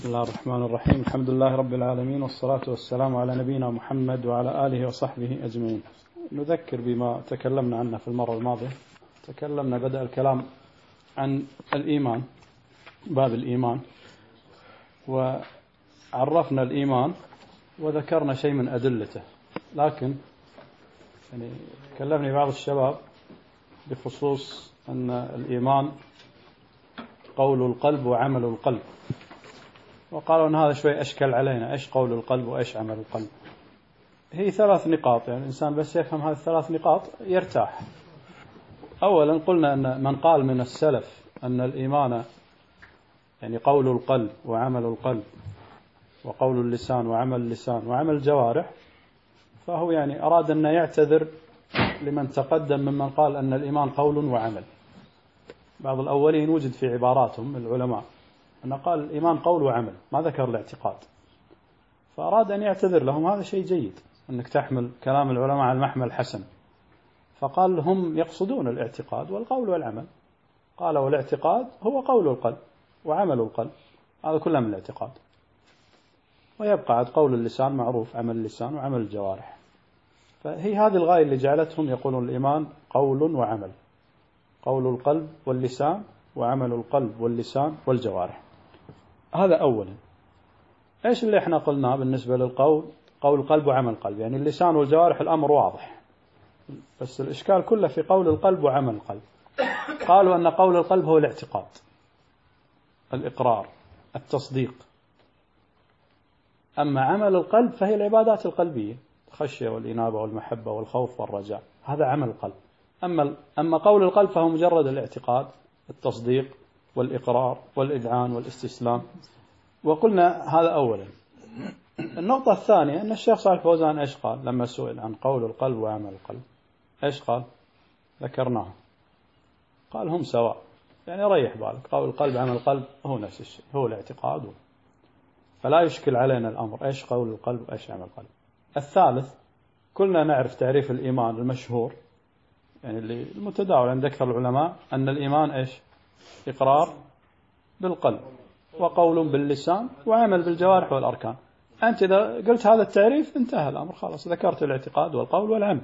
بسم الله الرحمن الرحيم. الحمد لله رب العالمين، والصلاة والسلام على نبينا محمد وعلى آله وصحبه أجمعين. نذكر بما تكلمنا عنه في المرة الماضية. تكلمنا بدأ الكلام عن الإيمان، باب الإيمان، وعرفنا الإيمان وذكرنا شيء من أدلته، لكن كلمني بعض الشباب بخصوص أن الإيمان قول القلب وعمل القلب، وقالوا أن هذا شوي أشكل علينا، إيش قول القلب وإيش عمل القلب. هي 3 نقاط، يعني الإنسان بس يفهم هذه 3 نقاط يرتاح. أولا قلنا أن من قال من السلف أن الإيمان يعني قول القلب وعمل القلب وقول اللسان وعمل اللسان وعمل الجوارح، فهو يعني أراد أن يعتذر لمن تقدم ممن قال أن الإيمان قول وعمل. بعض الأولين وجد في عباراتهم العلماء أن قال الإيمان قول وعمل، ما ذكر الاعتقاد، فأراد أن يعتذر لهم. هذا شيء جيد أنك تحمل كلام العلماء على المحمل حسن. فقال هم يقصدون الاعتقاد والقول والعمل، قال والاعتقاد هو قول القلب وعمل القلب، هذا كله من الاعتقاد، ويبقى عاد قول اللسان معروف، عمل اللسان وعمل الجوارح. فهي هذه الغاية اللي جعلتهم يقولون الإيمان قول وعمل، قول القلب واللسان وعمل القلب واللسان والجوارح. هذا أولا. إيش اللي احنا قلناه بالنسبة للقول؟ قول القلب وعمل القلب، يعني اللسان والجوارح الأمر واضح، بس الإشكال كله في قول القلب وعمل القلب. قالوا أن قول القلب هو الاعتقاد، الإقرار، التصديق. أما عمل القلب فهي العبادات القلبية، الخشية والإنابة والمحبة والخوف والرجاء، هذا عمل القلب. أما قول القلب فهو مجرد الاعتقاد، التصديق والإقرار والإذعان والاستسلام. وقلنا هذا أولا. النقطة الثانية أن الشيخ صالح الفوزان إيش قال لما سئل عن قول القلب وعمل القلب؟ إيش قال؟ ذكرناه، قال هم سواء، يعني ريح بالك، قول القلب عمل القلب هو نفس الشيء، هو الاعتقاد، فلا يشكل علينا الأمر إيش قول القلب وإيش عمل القلب. الثالث، كلنا نعرف تعريف الإيمان المشهور، يعني اللي المتداول عند أكثر العلماء، أن الإيمان إيش؟ إقرار بالقلب وقول باللسان وعمل بالجوارح والأركان. أنت إذا قلت هذا التعريف انتهى الأمر، خلاص ذكرت الاعتقاد والقول والعمل.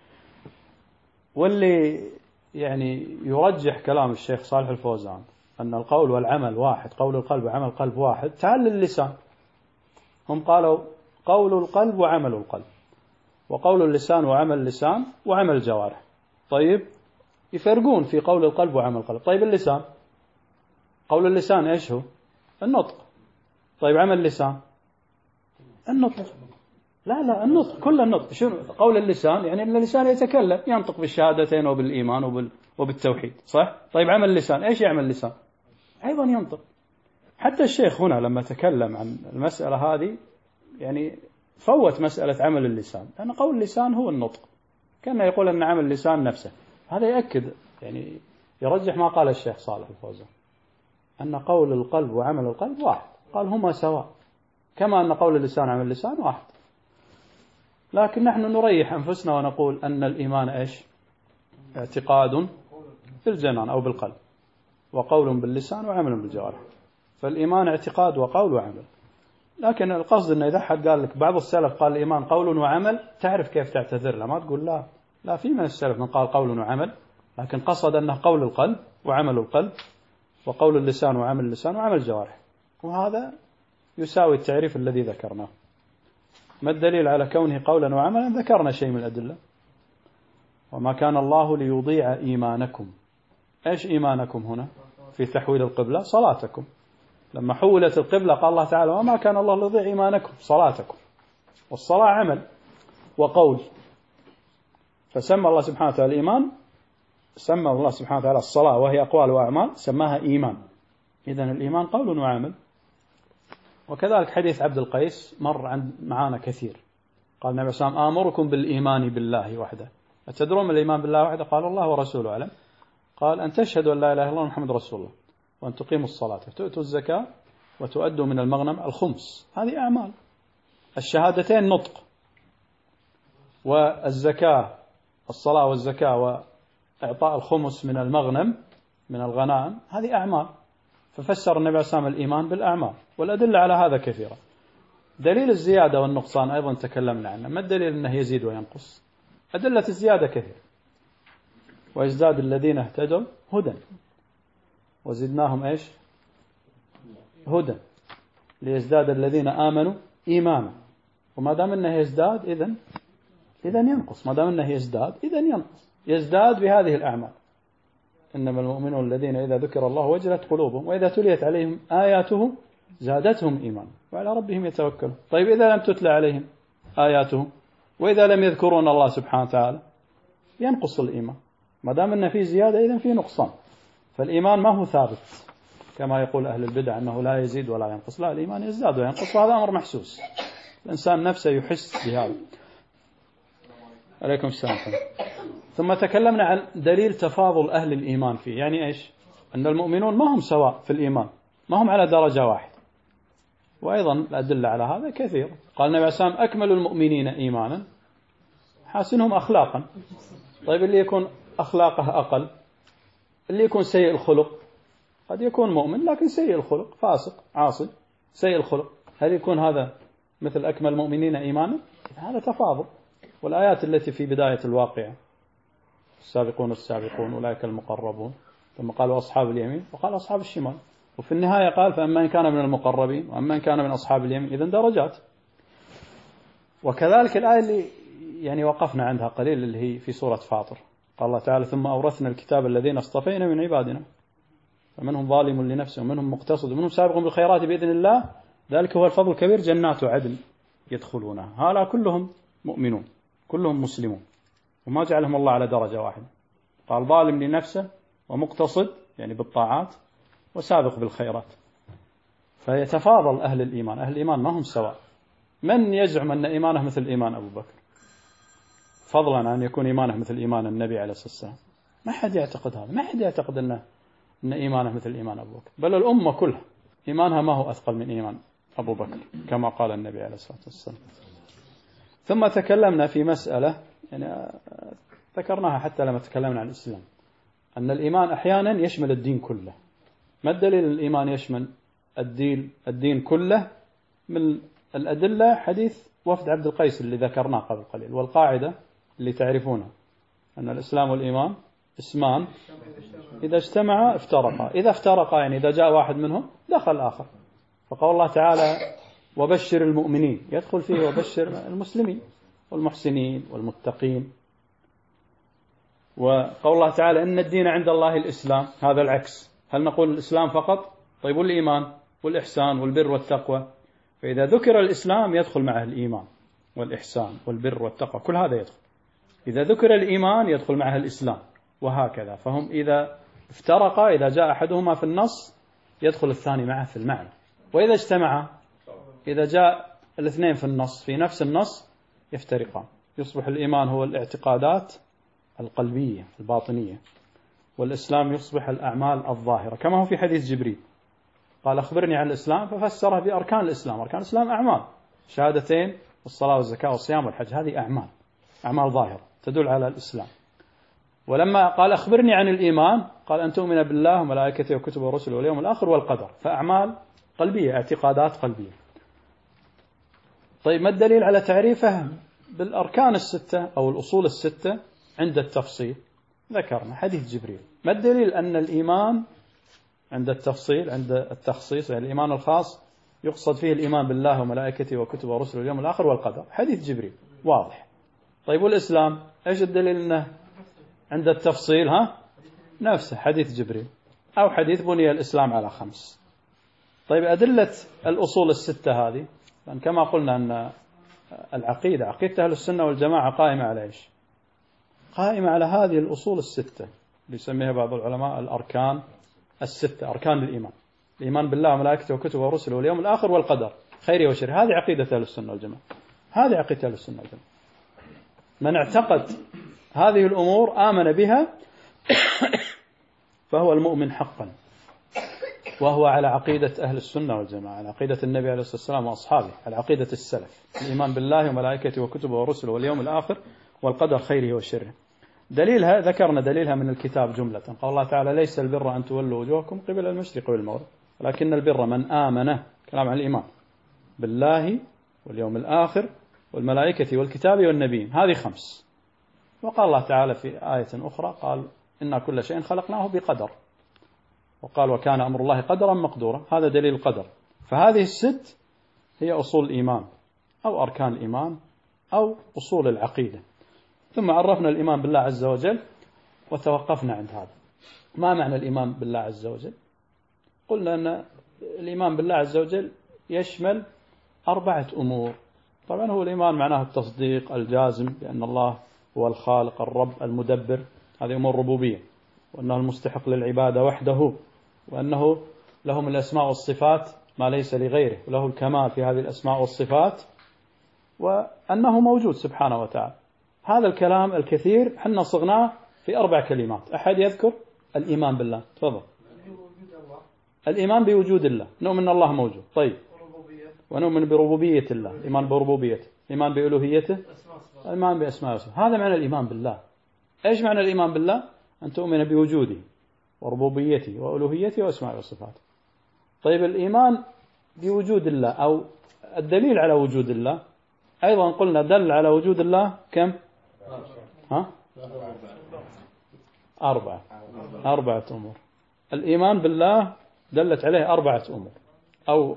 واللي يعني يرجح كلام الشيخ صالح الفوزان أن القول والعمل واحد، قول القلب وعمل القلب واحد، تعال للسان. هم قالوا قول القلب وعمل القلب، وقول اللسان وعمل اللسان وعمل الجوارح. طيب يفرقون في قول القلب وعمل القلب. طيب اللسان، قول اللسان إيش هو؟ النطق. طيب عمل اللسان؟ النطق. لا النطق، كل النطق. شنو قول اللسان؟ يعني أن اللسان يتكلم، ينطق بالشهادتين وبالإيمان وبالتوحيد، صح؟ طيب عمل اللسان إيش يعمل اللسان؟ أيضا ينطق. حتى الشيخ هنا لما تكلم عن المسألة هذه يعني فوت مسألة عمل اللسان، لأن قول اللسان هو النطق، كان يقول أن عمل اللسان نفسه. هذا يأكد يعني يرجح ما قال الشيخ صالح الفوزان أن قول القلب وعمل القلب واحد، قال هما سواء، كما أن قول اللسان وعمل اللسان واحد. لكن نحن نريح أنفسنا ونقول أن الإيمان إيش؟ اعتقاد في الجنان أو بالقلب، وقول باللسان وعمل بالجوارح. فالإيمان اعتقاد وقول وعمل. لكن القصد أن إذا حد قال لك بعض السلف قال الإيمان قول وعمل، تعرف كيف تعتذر له، ما تقول لا في من السلف من قال قول وعمل، لكن قصد أنه قول القلب وعمل القلب وقول اللسان وعمل اللسان وعمل الجوارح، وهذا يساوي التعريف الذي ذكرناه. ما الدليل على كونه قولا وعملا؟ ذكرنا شيء من الأدلة. وما كان الله ليضيع إيمانكم. إيش إيمانكم هنا؟ في تحويل القبلة صلاتكم. لما حولت القبلة قال الله تعالى وما كان الله ليضيع إيمانكم، صلاتكم. والصلاة عمل وقول، فسمى الله سبحانه وتعالى الإيمان، سمى الله سبحانه وتعالى الصلاة وهي أقوال وأعمال سماها إيمان. إذن الإيمان قول وعمل. وكذلك حديث عبد القيس مر معنا كثير، قال النبي صلى الله عليه وسلم آمركم بالإيمان بالله وحده. أتدرون من الإيمان بالله وحده؟ قال الله ورسوله أعلم. قال أن تشهدوا أن لا إله إلا الله محمد رسول الله، وأن تقيموا الصلاة وتؤتوا الزكاة وتؤدوا من المغنم الخمس. هذه أعمال. الشهادتين نطق، والزكاة الصلاة والزكاة وإعطاء الخمس من المغنم من الغنائم، هذه أعمال. ففسر النبي عليه الصلاة والسلام الإيمان بالأعمال، والأدلة على هذا كثيرة. دليل الزيادة والنقصان أيضا تكلمنا عنه. ما الدليل أنه يزيد وينقص؟ أدلة الزيادة كثير. ويزداد الذين اهتدوا هدى وزدناهم إيش؟ هدى ليزداد الذين آمنوا إيمانا. وما دام أنه يزداد إذن ينقص. ما دام أنه يزداد إذن ينقص. يزداد بهذه الأعمال. إنما المؤمنون الذين إذا ذكر الله وجلت قلوبهم وإذا تليت عليهم آياته زادتهم إيمانا وعلى ربهم يتوكلون. طيب إذا لم تتلى عليهم آياته وإذا لم يذكرون الله سبحانه وتعالى ينقص الإيمان. ما دام أنه في زيادة إذن في نقصان. فالإيمان ما هو ثابت كما يقول أهل البدع أنه لا يزيد ولا ينقص. لا، الإيمان يزداد وينقص، وهذا أمر محسوس. الإنسان نفسه يحس بهذا. عليكم السلام. ثم تكلمنا عن دليل تفاضل أهل الإيمان فيه. يعني إيش؟ أن المؤمنون ما هم سواء في الإيمان، ما هم على درجة واحدة. وأيضا الأدلة على هذا كثير. قال النبي عليه الصلاة والسلام أكمل المؤمنين إيمانا حاسنهم أخلاقا. طيب اللي يكون أخلاقه أقل، اللي يكون سيء الخلق، قد يكون مؤمن لكن سيء الخلق، فاسق عاصي سيء الخلق، هل يكون هذا مثل أكمل المؤمنين إيمانا؟ هذا تفاضل. والآيات التي في بداية الواقعة السابقون السابقون أولئك المقربون، ثم قالوا أصحاب اليمين وقال أصحاب الشمال، وفي النهاية قال فأما إن كان من المقربين وأما إن كان من أصحاب اليمين. إذن درجات. وكذلك الآية اللي يعني وقفنا عندها قليل اللي هي في سورة فاطر، قال الله تعالى ثم أورثنا الكتاب الذين اصطفينا من عبادنا فمنهم ظالم لنفسه ومنهم مقتصد ومنهم سابق بالخيرات بإذن الله ذلك هو الفضل الكبير جنات عدن يدخلونها. هؤلاء كلهم مؤمنون كلهم مسلمون، وما جعلهم الله على درجة واحدة. قال ظالم لنفسه ومقتصد يعني بالطاعات وسابق بالخيرات. فيتفاضل أهل الإيمان. أهل الإيمان ما هم سواء. من يزعم أن إيمانه مثل إيمان أبو بكر، فضلا عن أن يكون إيمانه مثل إيمان النبي عليه الصلاة والسلام؟ ما حد يعتقد هذا. ما حد يعتقد أن إيمانه مثل إيمان أبو بكر، بل الأمة كلها إيمانها ما هو أثقل من إيمان أبو بكر كما قال النبي عليه الصلاة والسلام. ثم تكلمنا في مسألة يعني ذكرناها حتى لما تكلمنا عن الإسلام، أن الإيمان أحيانا يشمل الدين كله. ما الدليل أن الإيمان يشمل الدين كله؟ من الأدلة حديث وفد عبد القيس اللي ذكرناه قبل قليل، والقاعدة اللي تعرفونها أن الإسلام والإيمان اسمان إذا اجتمعا افترقا. إذا افترقا يعني إذا جاء واحد منهم دخل الآخر. فقال الله تعالى وبشر المؤمنين يدخل فيه وبشر المسلمين والمحسنين والمتقين. وقول الله تعالى إن الدين عند الله الإسلام، هذا العكس. هل نقول الإسلام فقط؟ طيب والإيمان والإحسان والبر والتقوى؟ فإذا ذكر الإسلام يدخل معه الإيمان والإحسان والبر والتقوى، كل هذا يدخل. إذا ذكر الإيمان يدخل معه الإسلام، وهكذا. فهم إذا افترقا إذا جاء أحدهما في النص يدخل الثاني معه في المعنى. وإذا اجتمعا إذا جاء الاثنين في النص في نفس النص يفترقان. يصبح الإيمان هو الاعتقادات القلبية الباطنية، والإسلام يصبح الأعمال الظاهرة، كما هو في حديث جبريل قال أخبرني عن الإسلام ففسره بأركان الإسلام. أركان الإسلام أعمال، شهادتين والصلاة والزكاة والصيام والحج، هذه أعمال ظاهرة تدل على الإسلام. ولما قال أخبرني عن الإيمان قال أن تؤمن بالله وملائكته وكتبه ورسله واليوم الآخر والقدر، فأعمال قلبية اعتقادات قلبية. طيب ما الدليل على تعريفه بالأركان الستة أو الأصول الستة عند التفصيل؟ ذكرنا حديث جبريل. ما الدليل أن الإيمان عند التفصيل عند التخصيص يعني الإيمان الخاص يقصد فيه الإيمان بالله وملائكته وكتبه ورسله واليوم الآخر والقدر؟ حديث جبريل واضح. طيب والإسلام إيش الدليل أنه عند التفصيل نفسه حديث جبريل أو حديث بني الإسلام على 5. طيب أدلة الأصول الستة هذه، لأن كما قلنا أن العقيدة عقيدة أهل السنة والجماعة قائمة على إيش؟ قائمة على هذه الأصول الستة اللي يسميها بعض العلماء الأركان الستة، أركان الإيمان. الإيمان بالله وملائكته وكتبه ورسله واليوم الآخر والقدر خيره وشره. هذه عقيدة أهل السنة والجماعة. هذه عقيدة أهل السنة والجماعة. من اعتقد هذه الأمور آمن بها فهو المؤمن حقا، وهو على عقيدة أهل السنة والجماعة، على عقيدة النبي عليه الصلاة والسلام وأصحابه، على عقيدة السلف. الإيمان بالله وملائكته وكتبه ورسله واليوم الآخر والقدر خيره وشره. دليلها ذكرنا دليلها من الكتاب جملة. قال الله تعالى ليس البر أن تولوا وجوهكم قبل المشرق والمغرب ولكن البر من آمن، كلام عن الإيمان، بالله واليوم الآخر والملائكة والكتاب والنبيين، هذه 5. وقال الله تعالى في آية أخرى قال إنا كل شيء خلقناه بقدر، وقال وكان أمر الله قدرا مقدورا، هذا دليل القدر. فهذه 6 هي أصول الإيمان أو أركان الإيمان أو أصول العقيدة. ثم عرفنا الإيمان بالله عز وجل وتوقفنا عند هذا. ما معنى الإيمان بالله عز وجل؟ قلنا أن الإيمان بالله عز وجل يشمل 4 أمور. طبعا هو الإيمان معناه التصديق الجازم بأن الله هو الخالق الرب المدبر، هذه أمور ربوبية، وأنه المستحق للعبادة وحده، وأنه له من الأسماء والصفات ما ليس لغيره، وله الكمال في هذه الأسماء والصفات، وأنه موجود سبحانه وتعالى. هذا الكلام الكثير حنا صغناه في 4 كلمات. أحد يذكر الإيمان بالله؟ تفضل. الإيمان بوجود الله، نؤمن أن الله موجود. طيب، ونؤمن بربوبية الله، الإيمان بربوبيته، الإيمان بألوهيته، الإيمان بأسماء وصفاته. هذا معنى الإيمان بالله. إيش معنى الإيمان بالله؟ أن تؤمن بوجوده وربوبيته وألوهيته وأسماء وصفاته. طيب، الإيمان بوجود الله أو الدليل على وجود الله، أيضا قلنا دل على وجود الله كم؟ 4 أمور. الإيمان بالله دلت عليه 4 أمور، أو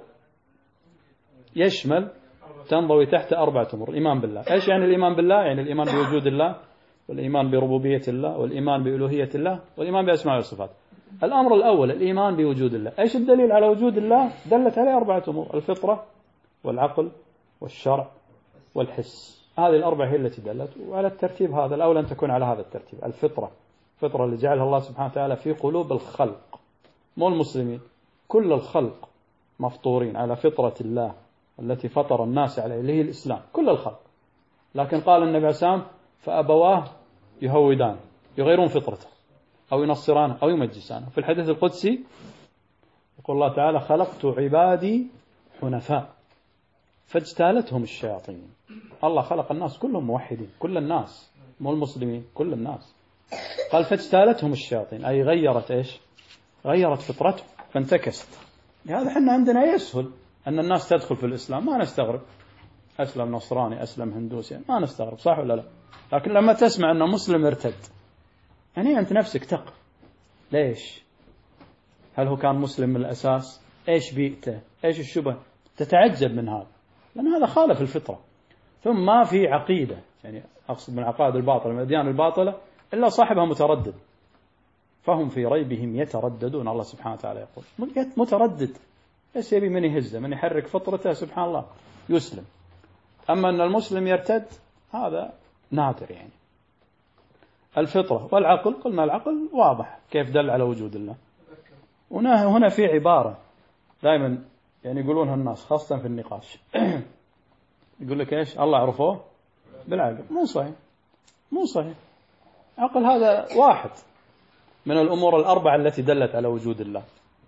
يشمل تنضوي تحت 4 أمور. الإيمان بالله، إيش يعني الإيمان بالله؟ يعني الإيمان بوجود الله، والإيمان بربوبية الله، والإيمان بألوهية الله، والإيمان بأسماء والصفات. الأمر الأول الإيمان بوجود الله. إيش الدليل على وجود الله؟ دلت عليه 4 أمور: الفطرة والعقل والشرع والحس. هذه ال4 هي التي دلت. وعلى الترتيب هذا الأول أن تكون على هذا الترتيب. الفطرة اللي جعلها الله سبحانه وتعالى في قلوب الخلق، مو المسلمين، كل الخلق مفطورين على فطرة الله التي فطر الناس عليه، اللي هي الإسلام، كل الخلق. لكن قال النبي عليه الصلاة والسلام فأبواه يهودان، يغيرون فطرته، أو ينصرانه أو يمجسانه. في الحديث القدسي يقول الله تعالى خلقت عبادي حنفاء فاجتالتهم الشياطين. الله خلق الناس كلهم موحدين، كل الناس، مو المسلمين، كل الناس. قال فاجتالتهم الشياطين، أي غيرت إيش؟ غيرت فطرته فانتكست. لهذا حنا عندنا يسهل أن الناس تدخل في الإسلام، ما نستغرب. أسلم نصراني، أسلم هندوسي، ما نستغرب، صح ولا لا؟ لكن لما تسمع أنه مسلم ارتد، يعني أنت نفسك تقف، ليش؟ هل هو كان مسلم من الأساس؟ إيش بيئته؟ إيش الشبه؟ تتعجب من هذا، لأن هذا خالف الفطرة. ثم ما في عقيدة، يعني أقصد من عقائد الباطلة، من الأديان الباطلة، إلا صاحبها متردد، فهم في ريبهم يترددون. الله سبحانه وتعالى يقول متردد، ايش يبي من يهزه، من يحرك فطرته، سبحان الله يسلم. أما أن المسلم يرتد هذا نادر. يعني الفطرة والعقل، قلنا العقل واضح كيف دل على وجود الله. هنا في عبارة دائما يعني يقولونها الناس خاصة في النقاش يقول لك ايش؟ الله عرفوه بالعقل. مو صحيح، مو صحيح. عقل هذا واحد من الأمور ال4 التي دلت على وجود الله.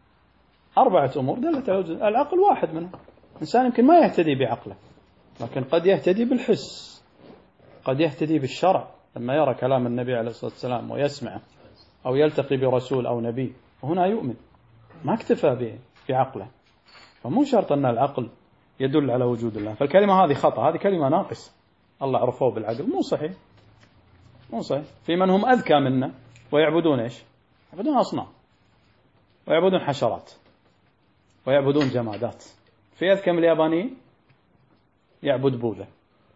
4 أمور دلت على وجود الله، العقل واحد منها. إنسان يمكن ما يهتدي بعقله، لكن قد يهتدي بالحس، قد يهتدي بالشرع لما يرى كلام النبي عليه الصلاة والسلام ويسمعه، أو يلتقي برسول أو نبي، وهنا يؤمن، ما اكتفى بعقله. فمو شرط أن العقل يدل على وجود الله. فالكلمة هذه خطأ، هذه كلمة ناقصة. الله عرفوه بالعقل، مو صحيح، مو صحيح. في من هم أذكى منا ويعبدون إيش؟ يعبدون أصنام، ويعبدون حشرات، ويعبدون جمادات. في أذكى من اليابانيين يعبد بوذا،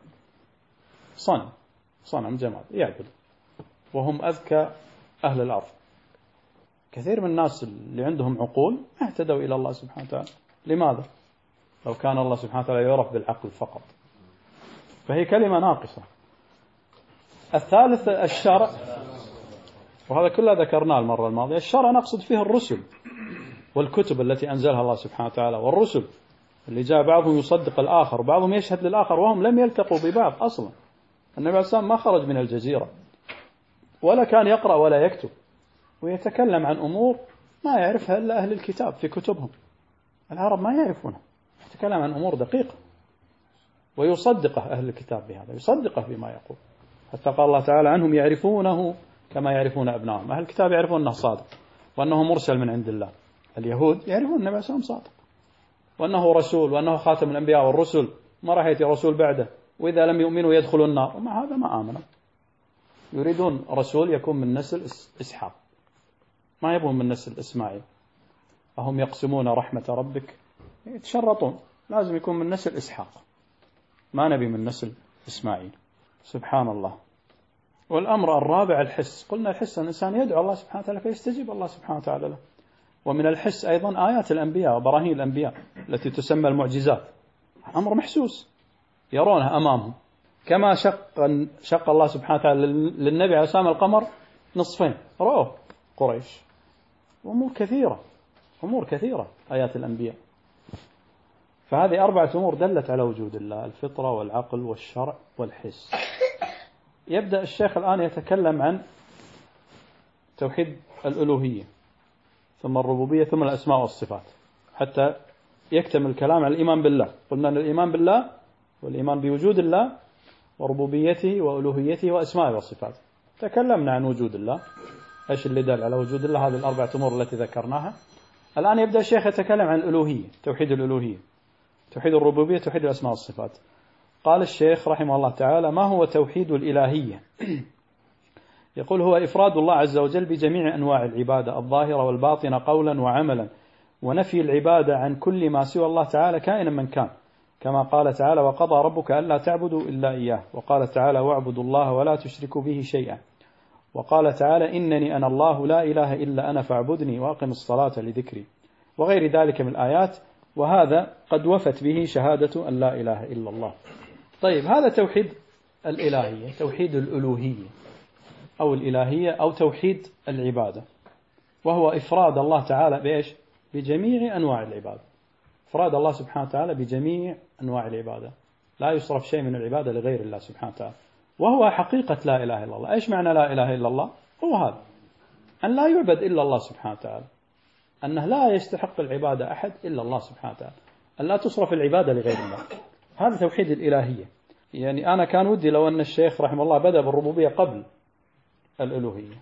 صنم جماد يعبد، وهم أذكى أهل الأرض. كثير من الناس اللي عندهم عقول اهتدوا إلى الله سبحانه وتعالى. لماذا؟ لو كان الله سبحانه وتعالى يعرف بالعقل فقط. فهي كلمة ناقصة. الثالث الشرع، وهذا كله ذكرناه المرة الماضية. الشرع نقصد فيه الرسل والكتب التي أنزلها الله سبحانه وتعالى، والرسل اللي جاء بعضهم يصدق الآخر، وبعضهم يشهد للآخر، وهم لم يلتقوا ببعض أصلا. النبي عليه الصلاة والسلام ما خرج من الجزيرة، ولا كان يقرأ ولا يكتب، ويتكلم عن أمور ما يعرفها إلا أهل الكتاب في كتبهم. العرب ما يعرفونها، يتكلم عن أمور دقيقة، ويصدقه أهل الكتاب بهذا، يصدقه بما يقول. حتى قال الله تعالى عنهم يعرفونه كما يعرفون أبنائهم. أهل الكتاب يعرفون أنه صادق، وأنه مرسل من عند الله. اليهود يعرفون النبي عليه الصلاة والسلام صادق، وأنه رسول، وأنه خاتم الأنبياء والرسل، ما راح يأتي رسول بعده، وإذا لم يؤمنوا يدخلوا النار، ومع هذا ما آمنوا. يريدون رسول يكون من نسل إسحاق، ما يبون من نسل إسماعيل. فهم يقسمون رحمة ربك، يتشرطون لازم يكون من نسل إسحاق، ما نبي من نسل إسماعيل. سبحان الله. والأمر الرابع الحس. قلنا الحس الإنسان يدعو الله سبحانه وتعالى فيستجيب الله سبحانه وتعالى له. ومن الحس أيضا آيات الأنبياء وبراهين الأنبياء التي تسمى المعجزات، أمر محسوس يرونها أمامهم. كما شق الله سبحانه وتعالى للنبي عليه الصلاة والسلام القمر نصفين، رأوه قريش. أمور كثيرة آيات الأنبياء. فهذه 4 أمور دلت على وجود الله: الفطرة والعقل والشرع والحس. يبدأ الشيخ الآن يتكلم عن توحيد الألوهية، ثم الربوبية، ثم الأسماء والصفات، حتى يكتمل الكلام عن الإيمان بالله. قلنا أن الإيمان بالله والإيمان بوجود الله وربوبيته وألوهيته وأسماء وصفات. تكلمنا عن وجود الله، إيش اللي دل على وجود الله، هذه 4 أمور التي ذكرناها. الآن يبدأ الشيخ يتكلم عن الألوهية، توحيد الألوهية، توحيد الربوبية، توحيد الأسماء والصفات. قال الشيخ رحمه الله تعالى: ما هو توحيد الإلهية؟ يقول: هو إفراد الله عز وجل بجميع أنواع العبادة الظاهرة والباطنة قولا وعملا، ونفي العبادة عن كل ما سوى الله تعالى كائنا من كان، كما قال تعالى: وقضى ربك ألا تعبدوا إلا إياه، وقال تعالى: واعبدوا الله ولا تشركوا به شيئا، وقال تعالى: إنني أنا الله لا إله إلا أنا فاعبدني وأقم الصلاة لذكري، وغير ذلك من الآيات. وهذا قد وفت به شهادة أن لا إله إلا الله. طيب، هذا توحيد الإلهية، توحيد الألوهية أو الإلهية أو توحيد العبادة، وهو إفراد الله تعالى بإيش؟ بجميع أنواع العبادة. إفراد الله سبحانه وتعالى بجميع أنواع العبادة، لا يصرف شيء من العبادة لغير الله سبحانه وتعالى، وهو حقيقة لا إله إلا الله. إيش معنى لا إله إلا الله؟ هو هذا، أن لا يعبد إلا الله سبحانه وتعالى، أنه لا يستحق العبادة أحد إلا الله سبحانه وتعالى، أن لا تصرف العبادة لغير الله. هذا توحيد الإلهية. يعني أنا كان ودي لو أن الشيخ رحمه الله بدأ بالربوبية قبل الألوهية،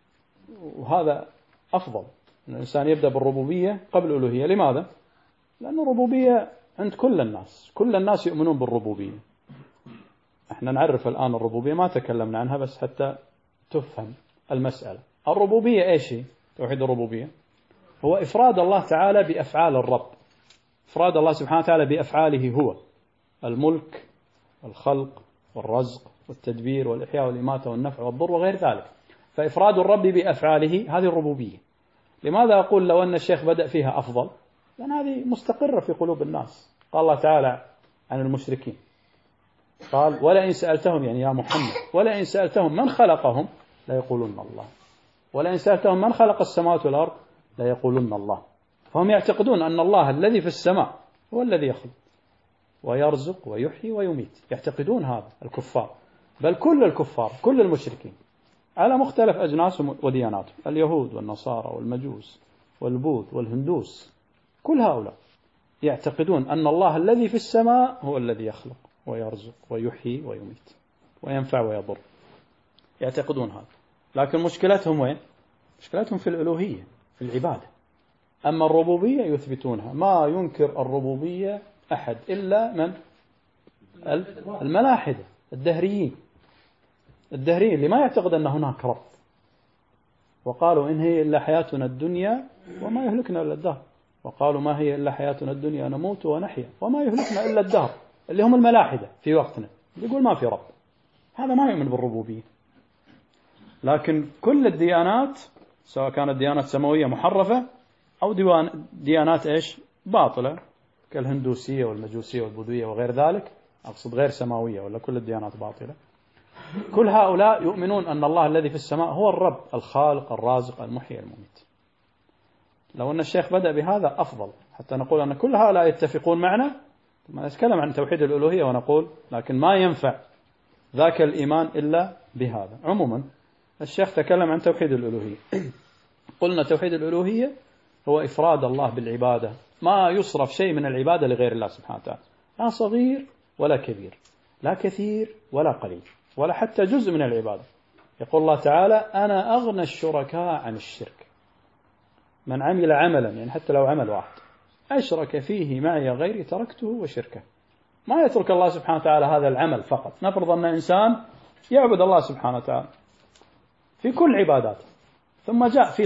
وهذا أفضل، أن الإنسان يبدأ بالربوبية قبل الألوهية. لماذا؟ لأن الربوبية عند كل الناس يؤمنون بالربوبية. احنا نعرف الآن الربوبية، ما تكلمنا عنها بس حتى تفهم المسألة. الربوبية إيش هي؟ توحيد الربوبية هو إفراد الله تعالى بأفعال الرب، إفراد الله سبحانه وتعالى بأفعاله هو: الملك والخلق والرزق والتدبير والإحياء والإماتة والنفع والضر وغير ذلك. فإفراد الرب بأفعاله هذه الربوبية. لماذا أقول لو أن الشيخ بدأ فيها أفضل؟ لأن هذه مستقرة في قلوب الناس. قال الله تعالى عن المشركين، قال: ولئن سألتهم، يعني يا محمد، ولئن سألتهم من خلقهم لا يقولون الله، ولئن سألتهم من خلق السماوات والأرض لا يقولون الله. فهم يعتقدون أن الله الذي في السماء هو الذي يخلق ويرزق ويحيي ويميت، يعتقدون هذا الكفار، بل كل الكفار، كل المشركين على مختلف أجناسهم ودياناتهم، اليهود والنصارى والمجوس والبوذ والهندوس، كل هؤلاء يعتقدون أن الله الذي في السماء هو الذي يخلق ويرزق ويحيي ويميت وينفع ويضر، يعتقدون هذا. لكن مشكلتهم وين؟ مشكلتهم في الألوهية، في العبادة. أما الربوبية يثبتونها، ما ينكر الربوبية أحد إلا من؟ الملاحدة الدهريين اللي ما يعتقد أن هناك رب، وقالوا إن هي إلا حياتنا الدنيا وما يهلكنا إلا الدهر، وقالوا ما هي إلا حياتنا الدنيا نموت ونحيا وما يهلكنا إلا الدهر، اللي هم الملاحدة في وقتنا، يقول ما في رب. هذا ما يؤمن بالربوبية. لكن كل الديانات، سواء كانت ديانات سماوية محرفة أو ديانات إيش؟ باطلة، كالهندوسية والمجوسية والبوذية وغير ذلك، أقصد غير سماوية، ولا كل الديانات باطلة، كل هؤلاء يؤمنون أن الله الذي في السماء هو الرب الخالق الرازق المحيي المميت. لو أن الشيخ بدأ بهذا أفضل، حتى نقول أن كل هؤلاء يتفقون معنا. ما نتكلم عن توحيد الألوهية ونقول لكن ما ينفع ذاك الإيمان إلا بهذا. عموما الشيخ تكلم عن توحيد الألوهية. قلنا توحيد الألوهية هو إفراد الله بالعبادة، ما يصرف شيء من العبادة لغير الله سبحانه وتعالى، لا صغير ولا كبير، لا كثير ولا قليل، ولا حتى جزء من العبادة. يقول الله تعالى: أنا أغنى الشركاء عن الشرك. من عمل عملا يعني حتى لو عمل واحد أشرك فيه معي غيري تركته وشركه. ما يترك الله سبحانه وتعالى هذا العمل فقط. نفرض أن إنسان يعبد الله سبحانه وتعالى في كل عباداته، ثم جاء في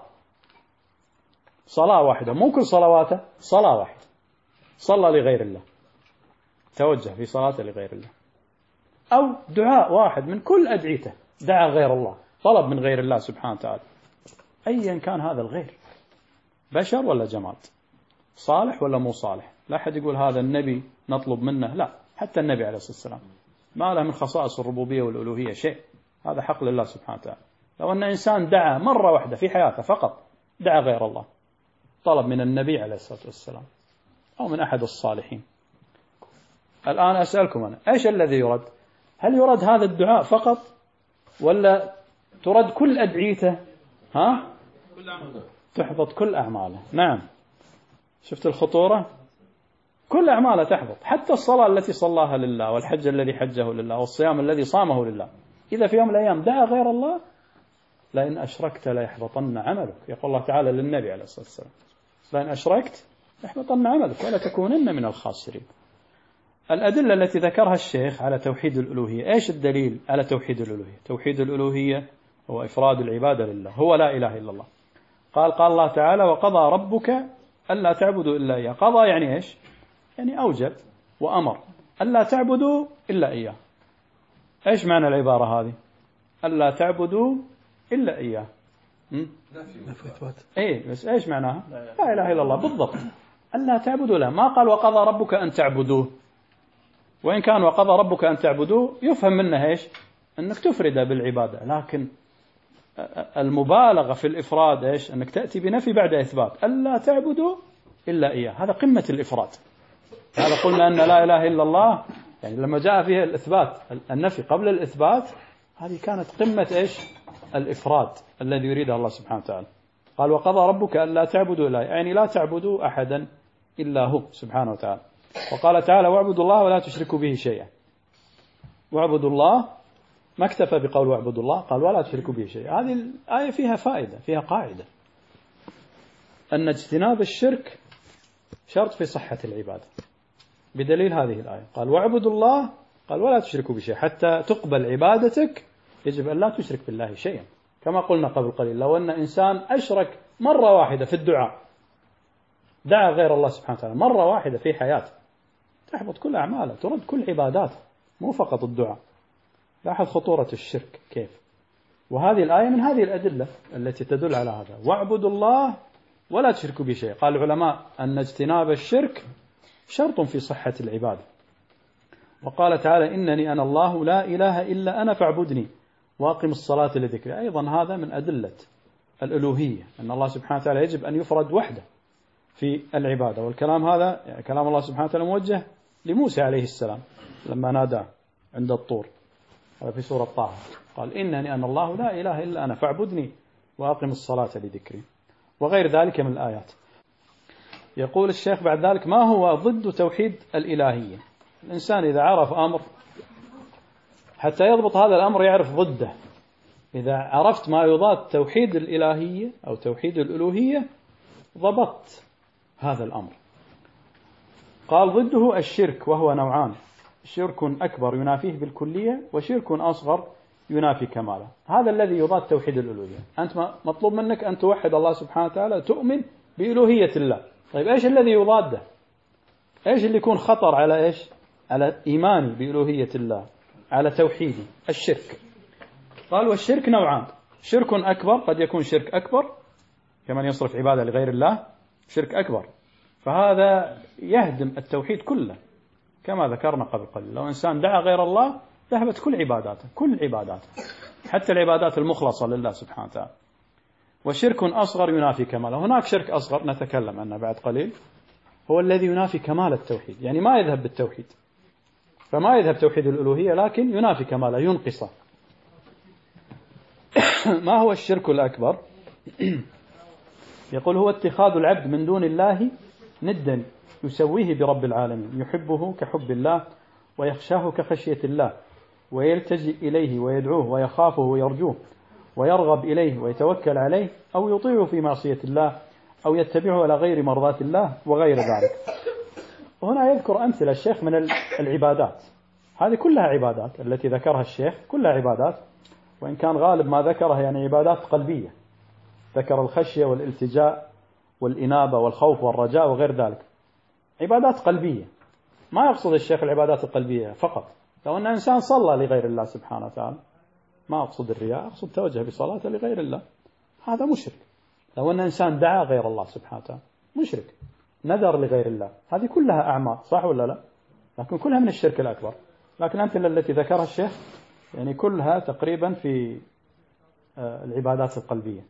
صلاة واحدة، مو كل صلواته، صلاة واحدة صلى لغير الله، توجه في صلاته لغير الله، أو دعاء واحد من كل أدعيته دعا غير الله، طلب من غير الله سبحانه وتعالى، أيا كان هذا الغير، بشر ولا جماد، صالح ولا مو صالح. لا أحد يقول هذا النبي نطلب منه، لا، حتى النبي عليه الصلاة والسلام ما له من خصائص الربوبية والألوهية شيء، هذا حق لله سبحانه وتعالى. لو أن إنسان دعا مرة واحدة في حياته فقط، دعا غير الله، طلب من النبي عليه الصلاة والسلام أو من أحد الصالحين، الآن أسألكم أنا، إيش الذي يرد؟ هل يرد هذا الدعاء فقط ولا ترد كل أدعيته؟ تحبط كل أعماله. نعم، شفت الخطورة؟ كل أعماله تحبط، حتى الصلاة التي صلاها لله، والحج الذي حجه لله، والصيام الذي صامه لله، إذا في يوم من الأيام دعا غير الله لئن أشركت ليحبطن عملك. يقول الله تعالى للنبي عليه الصلاة والسلام لئن أشركت ليحبطن عملك ولا تكونن من الخاسرين. الأدلة التي ذكرها الشيخ على توحيد الألوهية، إيش الدليل على توحيد الألوهية؟ توحيد الألوهية هو إفراد العبادة لله، هو لا إله إلا الله. قال الله تعالى وقضى ربك ألا تعبدوا إلا إياه. قضى يعني إيش؟ يعني أوجب وأمر ألا تعبدوا إلا إياه. إيش معنى العبارة هذه؟ ألا تعبدوا إلا إياه. إيه بس إيش معناها؟ لا إله إلا الله بالضبط، ألا تعبدوا لا. ما قال وقضى ربك أن تعبدوه، وإن كان وقضى ربك أن تعبدوه يفهم منه إيش؟ أنك تفرد بالعبادة، لكن المبالغة في الإفراد إيش؟ أنك تأتي بنفي بعد إثبات، ألا تعبدوا إلا إياه، هذا قمة الإفراد. هذا قلنا أن لا إله إلا الله، يعني لما جاء فيها الإثبات النفي قبل الإثبات، هذه كانت قمة إيش؟ الإفراد الذي يريده الله سبحانه وتعالى. قال وقضى ربك ألا تعبدوا إلا إياه، يعني لا تعبدوا أحدا إلا هو سبحانه وتعالى. وقال تعالى واعبدوا الله ولا تشركوا به شيئا. واعبدوا الله، ما اكتفى بقول واعبدوا الله، قال ولا تشركوا به شيئا. هذه الآية فيها فائدة، فيها قاعدة أن اجتناب الشرك شرط في صحة العبادة، بدليل هذه الآية. قال واعبدوا الله، قال ولا تشركوا به شيئا، حتى تقبل عبادتك يجب أن لا تشرك بالله شيئا. كما قلنا قبل قليل، لو أن إنسان أشرك مرة واحدة في الدعاء، دعا غير الله سبحانه وتعالى مرة واحدة في حياته، تحبط كل أعماله، ترد كل عباداته، مو فقط الدعاء. لاحظ خطورة الشرك كيف. وهذه الآية من هذه الأدلة التي تدل على هذا، واعبدوا الله ولا تشركوا به شيئا. قال العلماء أن اجتناب الشرك شرط في صحة العبادة. وقال تعالى إنني أنا الله لا إله إلا أنا فاعبدني واقم الصلاة لذكري. أيضا هذا من أدلة الألوهية، أن الله سبحانه وتعالى يجب أن يفرد وحده في العبادة. والكلام هذا يعني كلام الله سبحانه وتعالى موجه لموسى عليه السلام لما ناداه عند الطور، هذا في سورة طه، قال إنني أنا الله لا إله إلا أنا فاعبدني وأقم الصلاة لذكري، وغير ذلك من الآيات. يقول الشيخ بعد ذلك ما هو ضد توحيد الإلهية؟ الإنسان إذا عرف أمر حتى يضبط هذا الأمر يعرف ضده. إذا عرفت ما يضاد توحيد الإلهية أو توحيد الألوهية ضبطت هذا الأمر. قال ضده الشرك، وهو نوعان: شرك أكبر ينافيه بالكلية، وشرك أصغر ينافي كماله. هذا الذي يضاد توحيد الألوهية. أنت مطلوب منك أن توحد الله سبحانه وتعالى، تؤمن بألوهية الله. طيب إيش الذي يضاده؟ إيش اللي يكون خطر على إيش؟ على إيماني بألوهية الله، على توحيدي؟ الشرك. قال والشرك نوعان: شرك أكبر، قد يكون شرك أكبر كمن يصرف عبادة لغير الله، شرك أكبر، فهذا يهدم التوحيد كله كما ذكرنا قبل قليل. لو إنسان دعا غير الله ذهبت كل عباداته، كل عباداته، حتى العبادات المخلصة لله سبحانه وتعالى. وشرك أصغر ينافي كماله. هناك شرك أصغر نتكلم عنه بعد قليل، هو الذي ينافي كمال التوحيد، يعني ما يذهب بالتوحيد، فما يذهب توحيد الألوهية لكن ينافي كماله، ينقصه. ما هو الشرك الأكبر؟ يقول هو اتخاذ العبد من دون الله ندا يسويه برب العالمين، يحبه كحب الله ويخشاه كخشية الله ويلتجئ إليه ويدعوه ويخافه ويرجوه ويرغب إليه ويتوكل عليه، أو يطيعه في معصية الله، أو يتبعه على غير مرضاة الله وغير ذلك. وهنا يذكر أمثلة الشيخ من العبادات، هذه كلها عبادات التي ذكرها الشيخ كلها عبادات، وإن كان غالب ما ذكرها يعني عبادات قلبية، ذكر الخشية والالتجاء والإنابة والخوف والرجاء وغير ذلك، عبادات قلبية. ما يقصد الشيخ العبادات القلبية فقط، لو أن إنسان صلى لغير الله سبحانه وتعالى، ما أقصد الرياء، أقصد توجه بصلاته لغير الله، هذا مشرك. لو أن إنسان دعا غير الله سبحانه وتعالى مشرك، نذر لغير الله، هذه كلها أعمال، صح ولا لا؟ لكن كلها من الشرك الأكبر. لكن الأمثلة التي ذكرها الشيخ يعني كلها تقريبا في العبادات القلبية.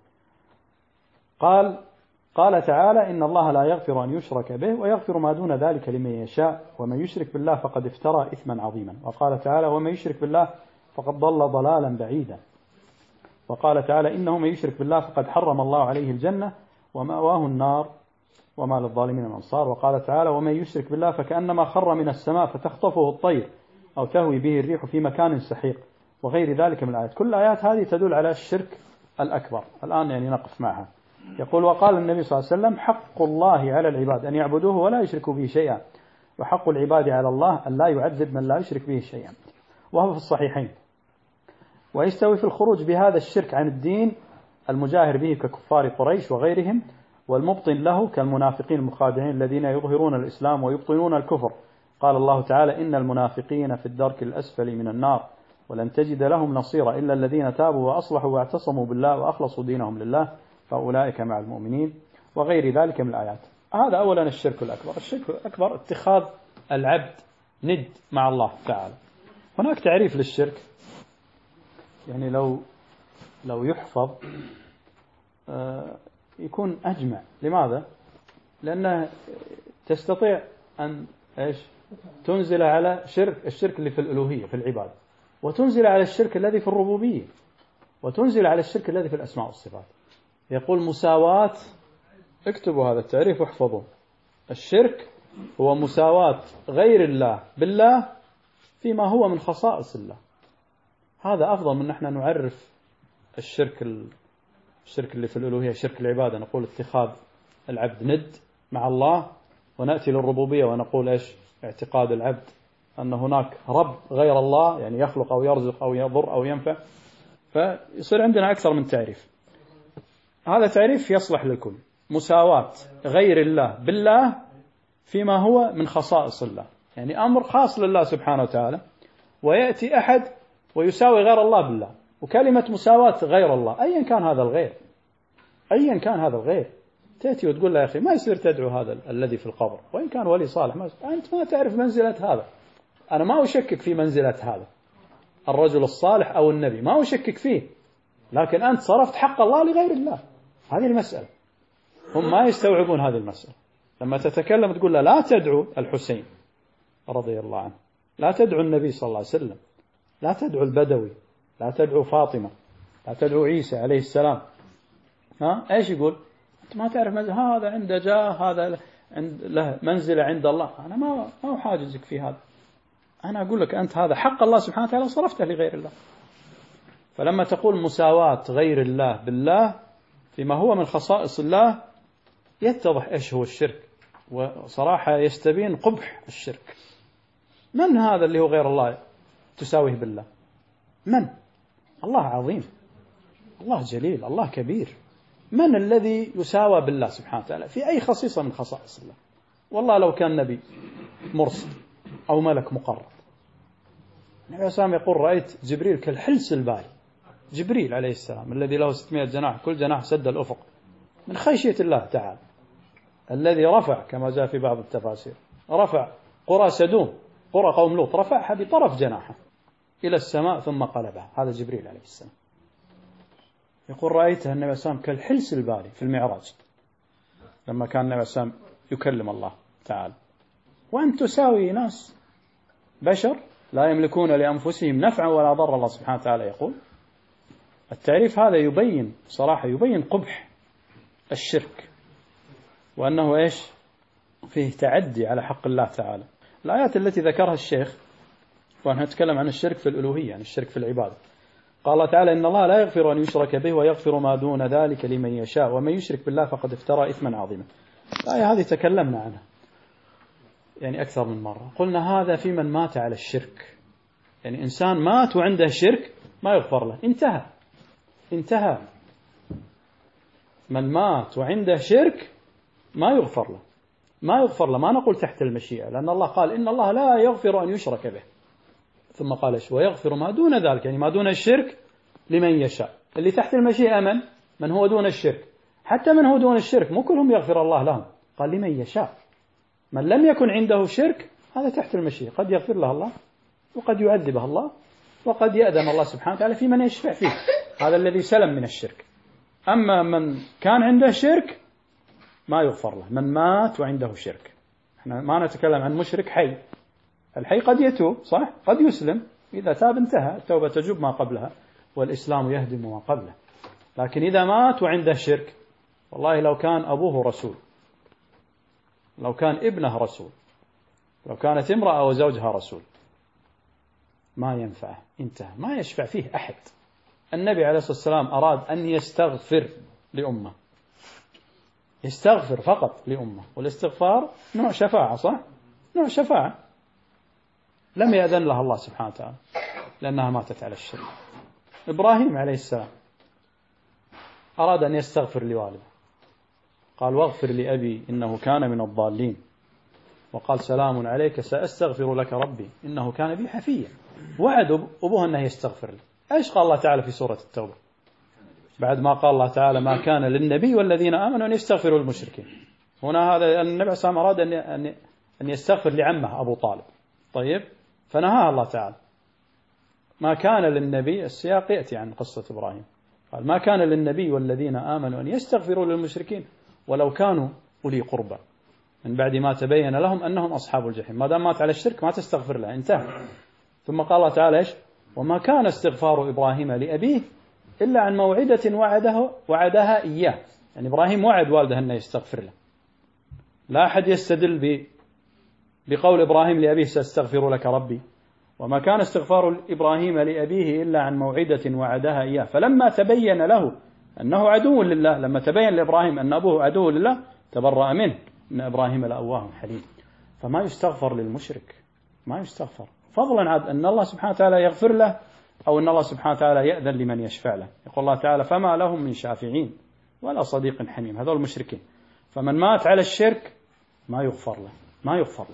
قال تعالى: إن الله لا يغفر أن يشرك به ويغفر ما دون ذلك لمن يشاء ومن يشرك بالله فقد افترى إثما عظيما. وقال تعالى: ومن يشرك بالله فقد ضل ضلالا بعيدا. وقال تعالى: إنه من يشرك بالله فقد حرم الله عليه الجنة ومأواه النار وما للظالمين من أنصار. وقال تعالى: ومن يشرك بالله فكأنما خر من السماء فتخطفه الطير أو تهوي به الريح في مكان سحيق، وغير ذلك من الآيات. كل الآيات هذه تدل على الشرك الأكبر. الآن يعني نقف معها. يقول: وقال النبي صلى الله عليه وسلم: حق الله على العباد أن يعبدوه ولا يشركوا به شيئا، وحق العباد على الله أن لا يعذب من لا يشرك به شيئا. وهو في الصحيحين. ويستوي في الخروج بهذا الشرك عن الدين المجاهر به ككفار قريش وغيرهم، والمبطن له كالمنافقين المخادعين الذين يظهرون الإسلام ويبطنون الكفر. قال الله تعالى: إن المنافقين في الدرك الأسفل من النار ولن تجد لهم نصيرا إلا الذين تابوا وأصلحوا واعتصموا بالله وأخلصوا دينهم لله فأولئك مع المؤمنين، وغير ذلك من الآيات. هذا أولا الشرك الأكبر. الشرك الأكبر اتخاذ العبد ند مع الله تعالى. هناك تعريف للشرك، يعني لو يحفظ يكون أجمع. لماذا؟ لأنه تستطيع أن تنزل على الشرك اللي في الألوهية في العبادة، وتنزل على الشرك الذي في الربوبية، وتنزل على الشرك الذي في الأسماء والصفات. يقول مساواة، اكتبوا هذا التعريف واحفظوه: الشرك هو مساواة غير الله بالله فيما هو من خصائص الله. هذا أفضل من نحن نعرف الشرك اللي في الألوهية شرك العبادة، نقول اتخاذ العبد ند مع الله، ونأتي للربوبية ونقول اعتقاد العبد أن هناك رب غير الله، يعني يخلق أو يرزق أو يضر أو ينفع. فيصير عندنا أكثر من تعريف. هذا تعريف يصلح للكل: مساواة غير الله بالله فيما هو من خصائص الله، يعني أمر خاص لله سبحانه وتعالى، ويأتي أحد ويساوي غير الله بالله. وكلمة مساواة غير الله أيا كان هذا الغير، أيا كان هذا الغير، تأتي وتقول له: يا أخي ما يصير تدعو هذا الذي في القبر، وإن كان ولي صالح، أنت ما تعرف منزلة هذا. أنا ما أشكك في منزلة هذا الرجل الصالح أو النبي، ما أشكك فيه، لكن أنت صرفت حق الله لغير الله. هذه المسألة. هم ما يستوعبون هذه المسألة. لما تتكلم تقول له: لا تدعو الحسين رضي الله عنه، لا تدعو النبي صلى الله عليه وسلم، لا تدعو البدوي، لا تدعو فاطمة، لا تدعو عيسى عليه السلام. إيش يقول؟ أنت ما تعرف هذا عنده جاه، هذا له منزلة عند الله. أنا ما أحاجزك في هذا. أنا أقول لك أنت هذا حق الله سبحانه وتعالى صرفته لغير الله. فلما تقول مساواة غير الله بالله فيما هو من خصائص الله، يتضح إيش هو الشرك، وصراحة يستبين قبح الشرك. من هذا اللي هو غير الله تساويه بالله؟ من؟ الله عظيم، الله جليل، الله كبير. من الذي يساوى بالله سبحانه وتعالى في أي خصيصة من خصائص الله؟ والله لو كان نبي مرسل أو ملك مقرب. النبي عليه يقول: رأيت جبريل كالحلس الباري. جبريل عليه السلام الذي له 600 جناح، كل جناح سد الأفق، من خشية الله تعالى، الذي رفع كما جاء في بعض التفاسير، رفع قرى سدوم، قرى قوم لوط، رفعها بطرف جناحه إلى السماء ثم قلبها. هذا جبريل عليه السلام. يقول: رأيته النبي عليه السلام كالحلس الباري في المعراج، لما كان النبي عليه السلام يكلم الله تعالى. وأن تساوي ناس بشر لا يملكون لأنفسهم نفعا ولا ضر. الله سبحانه وتعالى يقول. التعريف هذا يبين صراحة، يبين قبح الشرك، وأنه فيه تعدي على حق الله تعالى. الآيات التي ذكرها الشيخ، وأنا أتكلم عن الشرك في الألوهية، يعني الشرك في العبادة، قال الله تعالى إن الله لا يغفر أن يشرك به ويغفر ما دون ذلك لمن يشاء ومن يشرك بالله فقد افترى إثما عظيما. الآية هذه تكلمنا عنها يعني أكثر من مرة. قلنا هذا في من مات على الشرك، يعني إنسان مات وعنده شرك ما يغفر له، انتهى. من مات وعنده شرك ما يغفر له، ما نقول تحت المشيئة، لأن الله قال إن الله لا يغفر أن يشرك به، ثم قال ويغفر ما دون ذلك، يعني ما دون الشرك لمن يشاء. اللي تحت المشيئة من هو دون الشرك، حتى من هو دون الشرك مو كلهم يغفر الله لهم، قال لمن يشاء. من لم يكن عنده شرك هذا تحت المشيئة، قد يغفر له الله وقد يعذبه الله وقد يأذن الله سبحانه وتعالى في من يشفع فيه، هذا الذي سلم من الشرك. أما من كان عنده شرك ما يغفر له، من مات وعنده شرك. احنا ما نتكلم عن مشرك حي، الحي قد يتوب صح، قد يسلم، إذا تاب انتهى، التوبة تجوب ما قبلها والإسلام يهدم ما قبله. لكن إذا مات وعنده شرك، والله لو كان أبوه رسول، لو كان ابنه رسول، لو كانت امرأة وزوجها رسول، ما ينفعه، انتهى، ما يشفع فيه أحد. النبي عليه الصلاة والسلام أراد أن يستغفر لأمة، يستغفر فقط لأمة، والاستغفار نوع شفاعة صح؟ نوع شفاعة. لم يأذن لها الله سبحانه وتعالى لأنها ماتت على الشرك. إبراهيم عليه السلام أراد أن يستغفر لوالده، قال واغفر لأبي إنه كان من الضالين، وقال سلام عليك سأستغفر لك ربي إنه كان بي حفيا. وعد أبوه أنه يستغفر له. إيش قال الله تعالى في سورة التوبة بعد ما قال الله تعالى ما كان للنبي والذين آمنوا أن يستغفروا للمشركين؟ هنا هذا النبي صلى الله عليه وسلم أراد أن يستغفر لعمه أبو طالب، طيب فنهاه الله تعالى. ما كان للنبي، السياق يأتي عن قصة إبراهيم، قال ما كان للنبي والذين آمنوا أن يستغفروا للمشركين ولو كانوا أولي قربى من بعد ما تبين لهم أنهم أصحاب الجحيم. ما دام مات على الشرك ما تستغفر له، انتهى. ثم قال الله تعالى إيش؟ وما كان استغفار إبراهيم لأبيه إلا عن موعدة وعدها إياه، يعني إبراهيم وعد والده أنه يستغفر له. لا أحد يستدل بقول إبراهيم لأبيه سأستغفر لك ربي. وما كان استغفار إبراهيم لأبيه إلا عن موعدة وعدها إياه، فلما تبين له أنه عدو لله، لما تبين لإبراهيم أن أبوه عدو لله تبرأ منه إن إبراهيم لأواه حليم. فما يستغفر للمشرك، ما يستغفر، فضلا عن أن الله سبحانه وتعالى يغفر له أو أن الله سبحانه وتعالى يأذن لمن يشفع له. يقول الله تعالى فما لهم من شافعين ولا صديق حميم، هذول المشركين. فمن مات على الشرك ما يغفر له.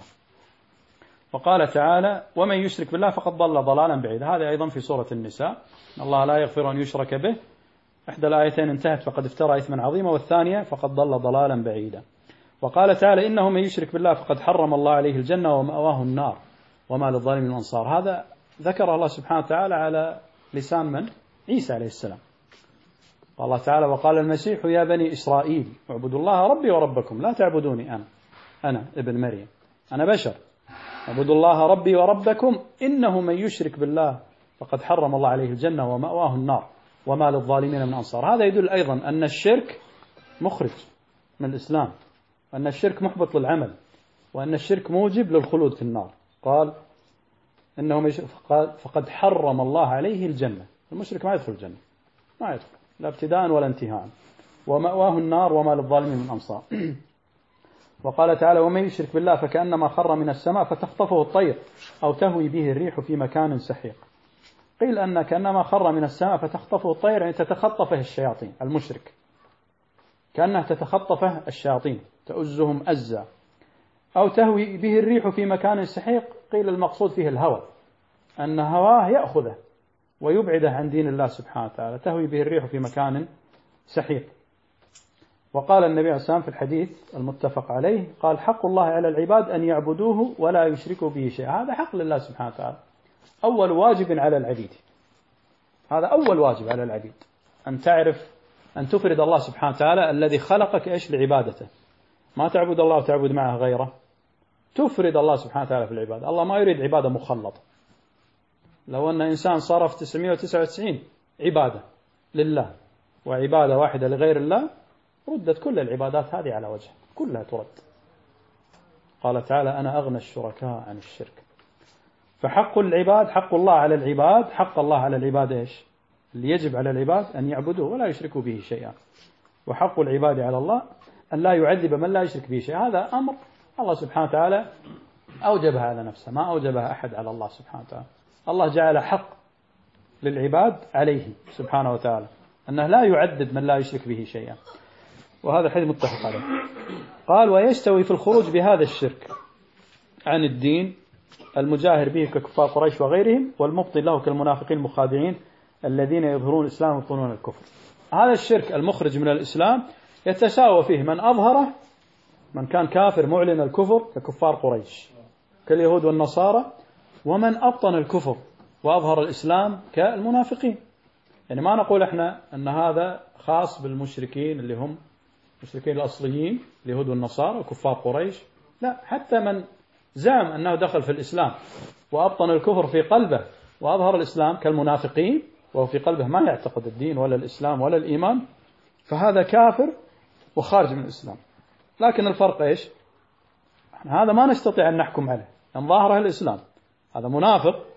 وقال تعالى ومن يشرك بالله فقد ضل ضلالا بعيدا، هذا أيضا في سورة النساء، الله لا يغفر أن يشرك به. إحدى الآيتين انتهت فقد افترى إثما عظيما، والثانية فقد ضل ضلالا بعيدا. وقال تعالى إنه من يشرك بالله فقد حرم الله عليه الجنة ومأواه النار وما للظالمين من أنصار. هذا ذكر الله سبحانه وتعالى على لسان من؟ عيسى عليه السلام. قال الله تعالى وقال المسيح يا بني إسرائيل اعبدوا الله ربي وربكم لا تعبدوني أنا ابن مريم، أنا بشر، اعبدوا الله ربي وربكم إنه من يشرك بالله فقد حرم الله عليه الجنة ومأواه النار وما للظالمين من أنصار. هذا يدل أيضا أن الشرك مخرج من الإسلام، أن الشرك محبط للعمل، وأن الشرك موجب للخلود في النار. قال إنه فقد حرم الله عليه الجنة، المشرك ما يدخل الجنة، ما يدخل لا ابتداء ولا انتهاء، ومأواه النار وما للظالمين من أنصار. وقال تعالى ومن يشرك بالله فكأنما خر من السماء فتخطفه الطير أو تهوي به الريح في مكان سحيق. قيل أن كأنما خر من السماء فتخطفه الطير يعني تتخطفه الشياطين، المشرك كأنها تتخطفه الشياطين تؤزهم أزا، أو تهوي به الريح في مكان سحيق. قيل المقصود فيه الهوى، أن هواه يأخذه ويبعده عن دين الله سبحانه وتعالى، تهوي به الريح في مكان سحيق. وقال النبي عليه الصلاة والسلام في الحديث المتفق عليه قال حق الله على العباد أن يعبدوه ولا يشركوا به شيئا. هذا حق لله سبحانه وتعالى، أول واجب على العبيد، هذا أول واجب على العبيد، أن تعرف أن تفرد الله سبحانه وتعالى الذي خلقك إيش لعبادته، ما تعبد الله وتعبد معه غيره، تفرد الله سبحانه وتعالى في العبادة. الله ما يريد عبادة مخلطة. لو أن إنسان صرف 999 عبادة لله وعبادة واحدة لغير الله ردت كل العبادات هذه على وجه، كلها ترد. قال تعالى أنا أغنى الشركاء عن الشرك. فحق العباد، حق الله على العباد، حق الله على العباد إيش؟ اللي يجب على العباد أن يعبدوه ولا يشركوا به شيئا، وحق العباد على الله أن لا يعذب من لا يشرك به شيئا. هذا أمر الله سبحانه وتعالى أوجبها على نفسه، ما أوجبها أحد على الله سبحانه وتعالى. الله جعل حق للعباد عليه سبحانه وتعالى أنه لا يعذب من لا يشرك به شيئا، وهذا حديث متفق عليه. قال ويستوي في الخروج بهذا الشرك عن الدين المجاهر به ككفار قريش وغيرهم، والمبطل له كالمنافقين المخادعين الذين يظهرون الإسلام ويبطنون الكفر. هذا الشرك المخرج من الإسلام يتساوى فيه من أظهره، من كان كافر معلن الكفر ككفار قريش كاليهود والنصارى، ومن أبطن الكفر وأظهر الإسلام كالمنافقين. يعني ما نقول احنا أن هذا خاص بالمشركين اللي هم المشركين الأصليين اليهود والنصارى وكفار قريش، لا، حتى من زعم أنه دخل في الإسلام وأبطن الكفر في قلبه وأظهر الإسلام كالمنافقين، وهو في قلبه ما يعتقد الدين ولا الإسلام ولا الإيمان، فهذا كافر وخارج من الإسلام. لكن الفرق إيش؟ هذا ما نستطيع أن نحكم عليه، أن ظاهره الإسلام، هذا منافق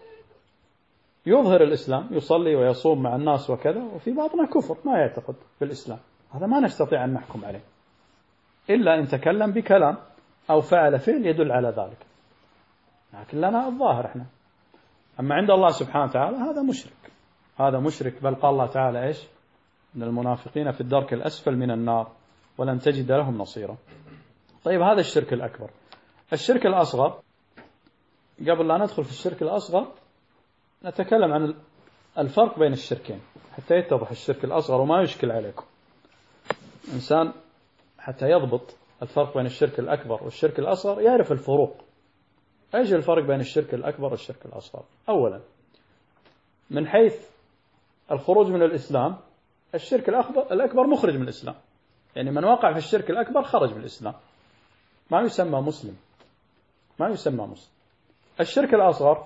يظهر الإسلام يصلي ويصوم مع الناس وكذا، وفي باطنه كفر ما يعتقد بالإسلام، هذا ما نستطيع أن نحكم عليه إلا إن تكلم بكلام أو فعل فعل يدل على ذلك، لكن لنا الظاهر احنا. أما عند الله سبحانه وتعالى هذا مشرك، هذا مشرك، بل قال الله تعالى إيش؟ إن المنافقين في الدرك الأسفل من النار ولن تجد لهم نصيرا. طيب هذا الشرك الأكبر. الشرك الأصغر، قبل لا ندخل في الشرك الأصغر نتكلم عن الفرق بين الشركين حتى يتضح الشرك الأصغر وما يشكل عليكم. إنسان حتى يضبط الفرق بين الشرك الأكبر والشرك الأصغر يعرف الفروق. إيش الفرق بين الشرك الأكبر والشرك الأصغر؟ أولا من حيث الخروج من الإسلام، الشرك الأكبر مخرج من الإسلام، يعني من وقع في الشرك الأكبر خرج من الإسلام، ما يسمى مسلم، ما يسمى مسلم. الشرك الأصغر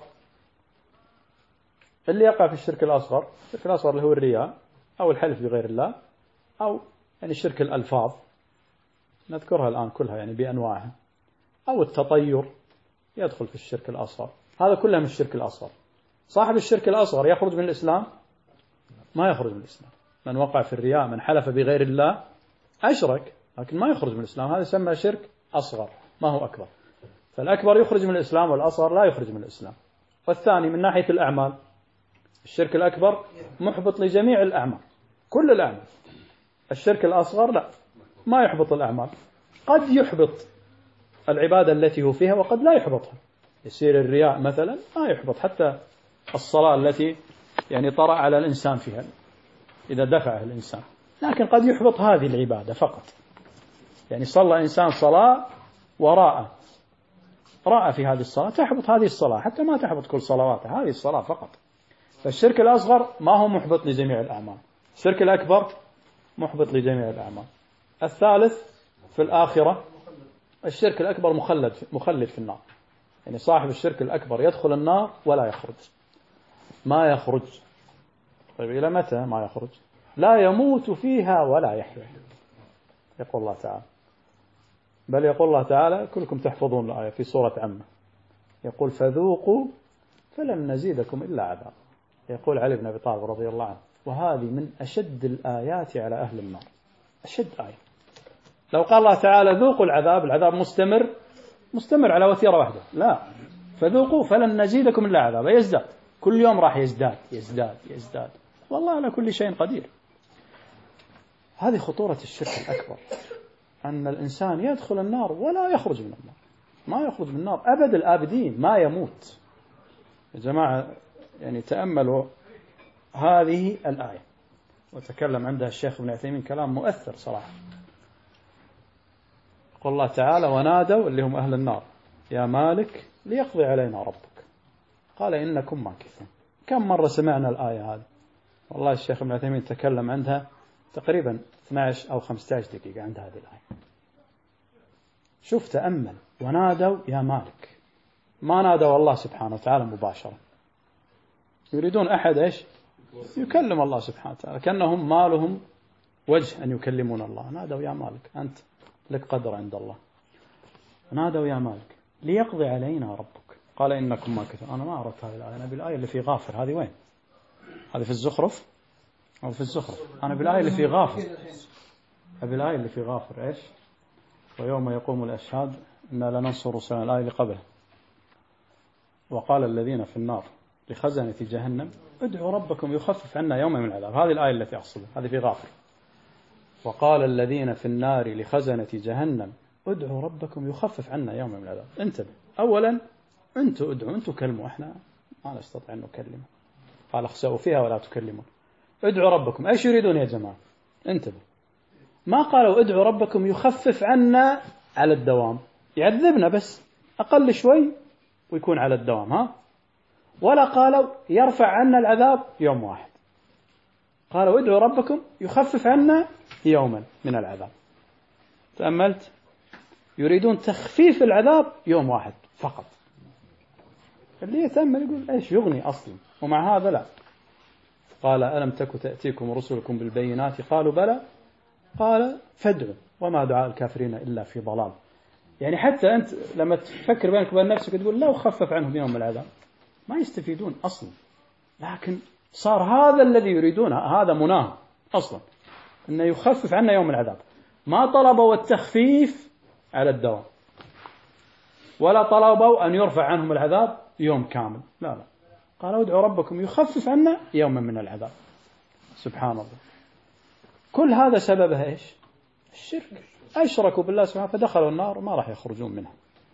اللي يقع في الشرك الأصغر اللي هو الرياء أو الحلف بغير الله، أو يعني شرك الألفاظ نذكرها الآن كلها يعني بأنواعها، أو التطير يدخل في الشرك الأصغر، هذا كله من الشرك الأصغر. صاحب الشرك الأصغر يخرج من الإسلام؟ ما يخرج من الإسلام. من وقع في الرياء، من حلف بغير الله أشرك، لكن ما يخرج من الإسلام، هذا يسمى شرك أصغر ما هو أكبر. فالأكبر يخرج من الإسلام والأصغر لا يخرج من الإسلام. والثاني من ناحية الأعمال، الشرك الأكبر محبط لجميع الأعمال، كل الأعمال. الشرك الأصغر لا، ما يحبط الأعمال، قد يحبط العبادة التي هو فيها وقد لا يحبطها. يصير الرياء مثلا ما يحبط حتى الصلاة التي يعني طرأ على الإنسان فيها إذا دفعه الإنسان، لكن قد يحبط هذه العبادة فقط. يعني صلى إنسان صلاة رأى في هذه الصلاة، تحبط هذه الصلاة حتى ما تحبط كل صلواته، هذه الصلاة فقط. فالشرك الأصغر ما هو محبط لجميع الأعمال، الشرك الأكبر محبط لجميع الأعمال. الثالث في الآخرة الشرك الأكبر مخلد في النار، يعني صاحب الشرك الأكبر يدخل النار ولا يخرج، ما يخرج. طيب إلى متى ما يخرج؟ لا يموت فيها ولا يحيا، يقول الله تعالى. بل يقول الله تعالى كلكم تحفظون الآية في سورة عمة، يقول فذوقوا فلن نزيدكم إلا عذاب. يقول علي بن أبي طالب رضي الله عنه وهذه من أشد الآيات على أهل النار، أشد آية. لو قال الله تعالى ذوقوا العذاب مستمر على وتيرة واحدة، لا، فذوقوا فلن نزيدكم إلا عذاب، يزداد كل يوم، راح يزداد. والله على كل شيء قدير. هذه خطورة الشرك الأكبر، أن الإنسان يدخل النار ولا يخرج من النار، ما يخرج من النار أبد الآبدين، ما يموت. يا جماعة يعني تأملوا هذه الآية، وتكلم عندها الشيخ ابن عثيمين كلام مؤثر صراحة. قال الله تعالى ونادوا اللي هم أهل النار يا مالك ليقضي علينا ربك قال إنكم ماكثون. كم مرة سمعنا الآية هذه؟ والله الشيخ ابن عثيمين تكلم عندها تقريبا 12 أو 15 دقيقة عند هذه الآية. شوف تأمل، ونادوا يا مالك، ما نادوا الله سبحانه وتعالى مباشرة، يريدون أحد إيش يكلم الله سبحانه وتعالى، كأنهم ما لهم وجه أن يكلمون الله. نادوا يا مالك، أنت لك قدر عند الله. نادوا يا مالك ليقضي علينا ربك قال إنكم ماكثون. أنا ما أردت هذه الآية، أنا بالآية اللي في غافر. هذه وين؟ هذه في الزخرف. أو في الزخرف. أنا بالآية اللي في غافر، بالآية اللي في غافر إيش؟ ويوم يقوم الأشهاد إنا لننصر رسلنا، الآية اللي قبلها. وقال الذين في النار لخزنة جهنم ادعوا ربكم يخفف عنا يوما من العذاب. هذه الآية التي أقصدها، هذه في غافر. وقال الذين في النار لخزنة جهنم ادعوا ربكم يخفف عنا يوما من العذاب. انتبه، أولا أنتوا ادعوا، أنتوا كلموا، إحنا ما نستطيع أن نكلم. قال اخسأوا فيها ولا تكلمون. ادعوا ربكم، ايش يريدون يا جماعة؟ انتبه، ما قالوا ادعوا ربكم يخفف عنا على الدوام، يعذبنا بس أقل شوي ويكون على الدوام، ها؟ ولا قالوا يرفع عنا العذاب يوم واحد، قالوا ادعوا ربكم يخفف عنا يوما من العذاب. تأملت؟ يريدون تخفيف العذاب يوم واحد فقط. اللي يتأمل يقول ايش يغني أصلا، ومع هذا لا. قال ألم تك تأتيكم رسلكم بالبينات قالوا بلى قال فادعوا وما دعاء الكافرين إلا في ضلال. يعني حتى أنت لما تفكر بينك وبين نفسك تقول لو خفف عنهم يوم من العذاب ما يستفيدون أصلا، لكن صار هذا الذي يريدونه، هذا مناه أصلا أنه يخفف عنا يوم العذاب. ما طلبوا التخفيف على الدوام، ولا طلبوا أن يرفع عنهم العذاب يوم كامل، لا لا، قالوا ادعوا ربكم يخفف عنا يوما من العذاب. سبحان الله. كل هذا سببها إيش؟ الشرك. أشركوا بالله سبحانه فدخلوا النار وما راح يخرجون منها.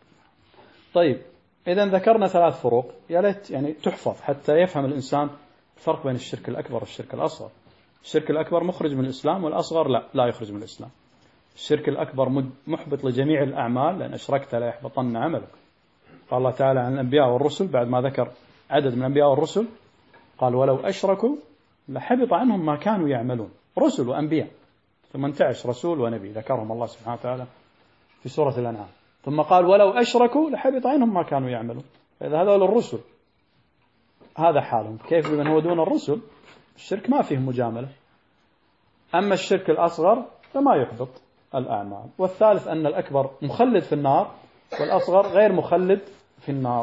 طيب، إذا ذكرنا 3 فروق، يا ليت يعني تحفظ حتى يفهم الإنسان الفرق بين الشرك الأكبر والشرك الأصغر. الشرك الأكبر مخرج من الإسلام، والأصغر لا يخرج من الإسلام. الشرك الأكبر محبط لجميع الأعمال، لأن أشركت لا يحبطن عملك. قال الله تعالى عن الأنبياء والرسل بعد ما ذكر عدد من الأنبياء والرسل قال ولو أشركوا لحبط عنهم ما كانوا يعملون. رسل وأنبياء، 18 رسول ونبي ذكرهم الله سبحانه وتعالى في سورة الأنعام. ثم قال ولو أشركوا لحبط عنهم ما كانوا يعملون. فإذا هذول الرسل هذا حالهم، كيف بمن هو دون الرسل؟ الشرك ما فيه مجاملة. أما الشرك الأصغر فما يحبط الأعمال. والثالث أن الأكبر مخلد في النار والأصغر غير مخلد في النار.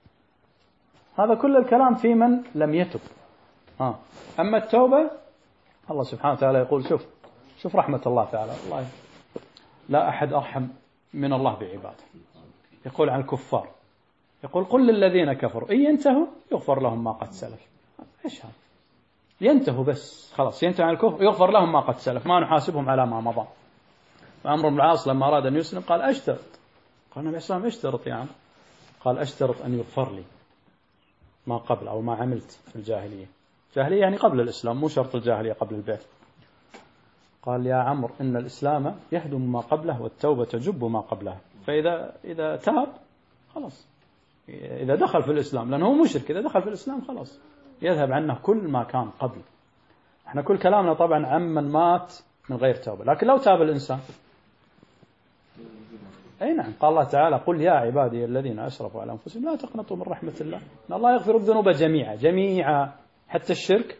هذا كل الكلام في من لم يتب. أما التوبة الله سبحانه وتعالى يقول شوف رحمة الله تعالى، الله لا أحد أرحم من الله بعباده. يقول عن الكفار، يقول قل للذين كفروا إن ينتهوا يغفر لهم ما قد سلف. إيش هذا؟ ينتهوا بس خلاص، ينتهوا عن الكفر يغفر لهم ما قد سلف، ما نحاسبهم على ما مضى. وعمرو بن العاص لما أراد أن يسلم قال أشترط. قال النبي صلى الله عليه وسلم اشترط يا عم؟ قال أشترط أن يغفر لي ما قبل أو ما عملت في الجاهلية. الجاهلية يعني قبل الإسلام، مو شرط الجاهلية قبل البيت. قال يا عمرو إن الإسلام يهدم ما قبله والتوبة تجب ما قبلها. فإذا تاب خلاص، إذا دخل في الإسلام، لأنه هو مشرك، إذا دخل في الإسلام خلاص يذهب عنه كل ما كان قبل. احنا كل كلامنا طبعا عمن مات من غير توبة، لكن لو تاب الإنسان أي نعم. قال الله تعالى قل يا عبادي الذين أسرفوا على أنفسهم لا تقنطوا من رحمة الله إن الله يغفر الذنوب جميعا حتى الشرك.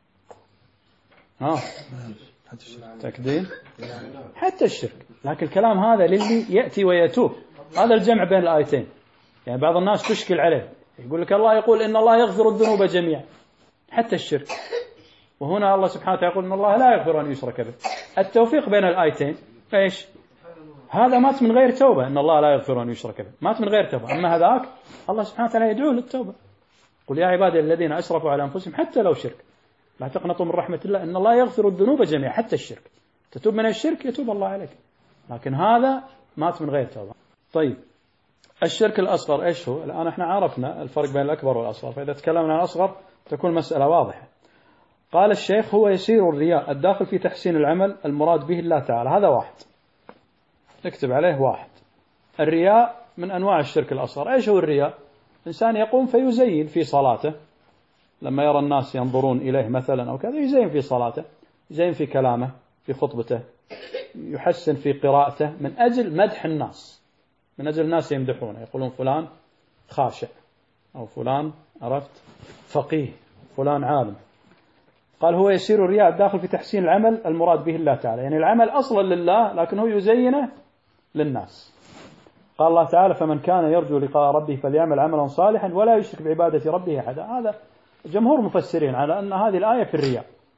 تكدين حتى الشرك. لكن الكلام هذا للي يأتي ويتوب. هذا الجمع بين الآيتين. يعني بعض الناس تشكل عليه، يقول لك الله يقول إن الله يغفر الذنوب جميعا حتى الشرك، وهنا الله سبحانه وتعالى يقول إن الله لا يغفر أن يشرك به. التوفيق بين الآيتين إيش؟ هذا مات من غير توبة، إن الله لا يغفر أن يشرك به، مات من غير توبة. أما هذاك الله سبحانه وتعالى يدعو للتوبة. قل يا عبادي الذين أسرفوا على أنفسهم حتى لو شرك لا تقنطوا من رحمة الله إن الله يغفر الذنوب جميعا حتى الشرك. تتوب من الشرك يتوب الله عليك، لكن هذا مات من غير توبة. طيب، الشرك الأصغر إيش هو؟ الآن إحنا عرفنا الفرق بين الأكبر والأصغر، فإذا تكلمنا عن الأصغر تكون مسألة واضحة. قال الشيخ هو يسير الرياء الداخل في تحسين العمل المراد به الله تعالى. هذا واحد، نكتب عليه واحد. الرياء من أنواع الشرك الأصغر. إيش هو الرياء؟ إنسان يقوم فيزين في صلاته لما يرى الناس ينظرون إليه مثلا أو كذا، يزين في صلاته، يزين في كلامه، في خطبته، يحسن في قراءته من أجل مدح الناس، من أجل الناس يمدحونه، يقولون فلان خاشع أو فلان عرفت فقيه، فلان عالم. قال هو يسير الرياء الداخل في تحسين العمل المراد به الله تعالى، يعني العمل أصلا لله لكن هو يزينه للناس. قال الله تعالى فمن كان يرجو لقاء ربه فليعمل عملا صالحا ولا يشرك بعبادة ربه أحدا. هذا جمهور مفسرين على أن هذه الآية في الرياء.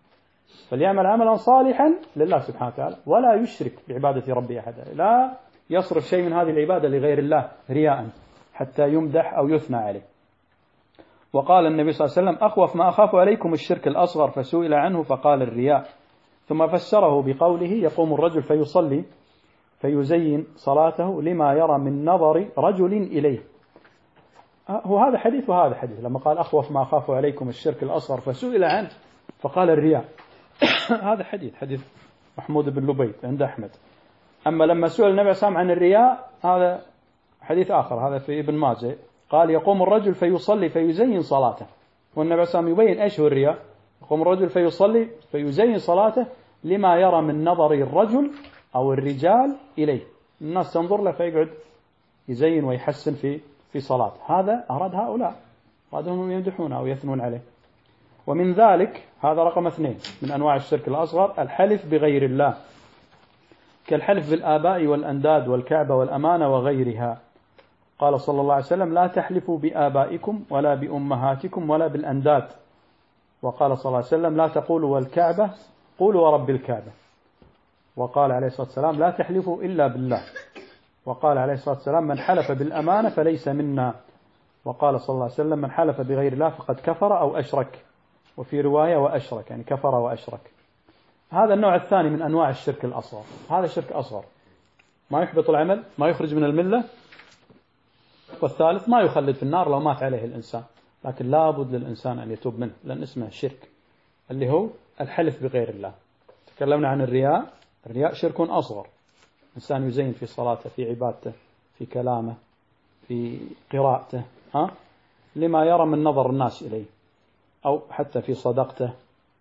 فليعمل عملا صالحا لله سبحانه وتعالى ولا يشرك بعبادة ربه أحدا، لا يصرف شيء من هذه العبادة لغير الله رياء حتى يمدح أو يثنى عليه. وقال النبي صلى الله عليه وسلم: أخوف ما أخاف عليكم الشرك الأصغر، فسئل عنه فقال الرياء، ثم فسره بقوله: يقوم الرجل فيصلي فيزين صلاته لما يرى من نظر رجل إليه. هو هذا حديث وهذا حديث، لما قال أخوف ما أخاف عليكم الشرك الأصغر فسئل عنه فقال الرياء هذا حديث محمود بن لبيد عند أحمد. أما لما سئل النبي صلى الله عليه وسلم عن الرياء هذا حديث آخر، هذا في ابن ماجه، قال: يقوم الرجل فيصلي فيزين صلاته، والنبي صلى الله عليه وسلم يبين إيش هو الرياء. يقوم الرجل فيصلي فيزين صلاته لما يرى من نظر الرجل أو الرجال إليه، الناس تنظر له فيقعد يزين ويحسن في صلاته. هذا أراد هؤلاء، أرادهم يمدحونه أو يثنون عليه. ومن ذلك، هذا رقم 2 من أنواع الشرك الأصغر، الحلف بغير الله، كالحلف بالآباء والأنداد والكعبة والأمانة وغيرها. قال صلى الله عليه وسلم: لا تحلفوا بآبائكم ولا بأمهاتكم ولا بالأنداد. وقال صلى الله عليه وسلم: لا تقولوا والكعبة، قولوا ورب الكعبة. وقال عليه الصلاة والسلام: لا تحلفوا إلا بالله. وقال عليه الصلاة والسلام: من حلف بالأمانة فليس منا. وقال صلى الله عليه وسلم: من حلف بغير الله فقد كفر أو أشرك. وفي رواية وأشرك، يعني كفر وأشرك. هذا النوع الثاني من أنواع الشرك الأصغر. هذا شرك أصغر ما يحبط العمل، ما يخرج من الملة. والثالث ما يخلد في النار لو مات عليه الإنسان، لكن لا بد للإنسان أن يتوب منه لأن اسمه شرك، اللي هو الحلف بغير الله. تكلمنا عن الرياء. الرياء شرك أصغر، إنسان يزين في صلاته، في عبادته، في كلامه، في قراءته، لما يرى من نظر الناس إليه، أو حتى في صدقته،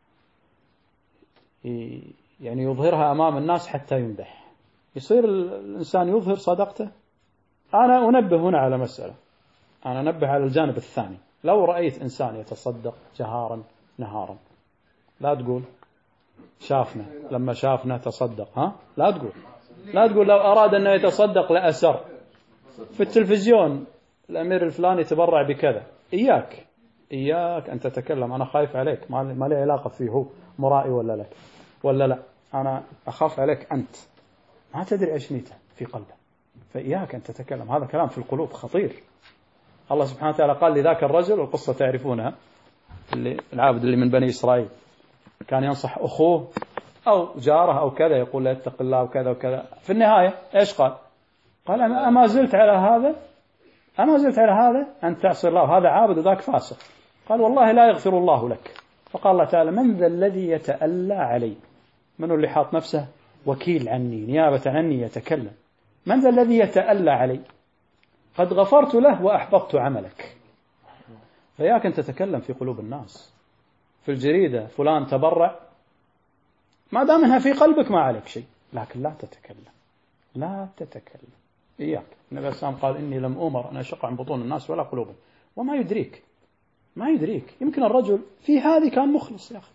يعني يظهرها أمام الناس حتى يمدح. يصير الإنسان يظهر صدقته. أنا أنبه هنا على مسألة، أنا أنبه على الجانب الثاني. لو رأيت إنسان يتصدق جهارا نهارا، لا تقول شافنا، لما شافنا تصدق، لا تقول لو أراد أنه يتصدق لأسر في التلفزيون الأمير الفلاني تبرع بكذا. إياك أن تتكلم، أنا خايف عليك، ما لي علاقة فيه، هو مرائي ولا لا، أنا أخاف عليك أنت، ما تدري إيش نيته في قلبه، فإياك أن تتكلم. هذا كلام في القلوب خطير. الله سبحانه وتعالى قال لذاك الرجل، والقصة تعرفونها، العابد اللي من بني إسرائيل كان ينصح أخوه أو جاره أو كذا، يقول له اتق الله وكذا وكذا. في النهاية إيش قال؟ أما زلت على هذا أن تعصي الله، هذا عابد وذاك فاسق. قال: والله لا يغفر الله لك. فقال الله تعالى: من ذا الذي يتألى علي؟ من اللي حاط نفسه وكيل عني، نيابة عني يتكلم؟ من ذا الذي يتألى علي؟ قد غفرت له وأحبطت عملك. فياك أن تتكلم في قلوب الناس. في الجريدة فلان تبرع، ما دام انها في قلبك ما عليك شيء، لكن لا تتكلم. إياك. النبي صلى الله عليه وسلم قال: إني لم أمر أن أشق عن بطون الناس ولا قلوبهم. وما يدريك يمكن الرجل في هذه كان مخلص، يا أخي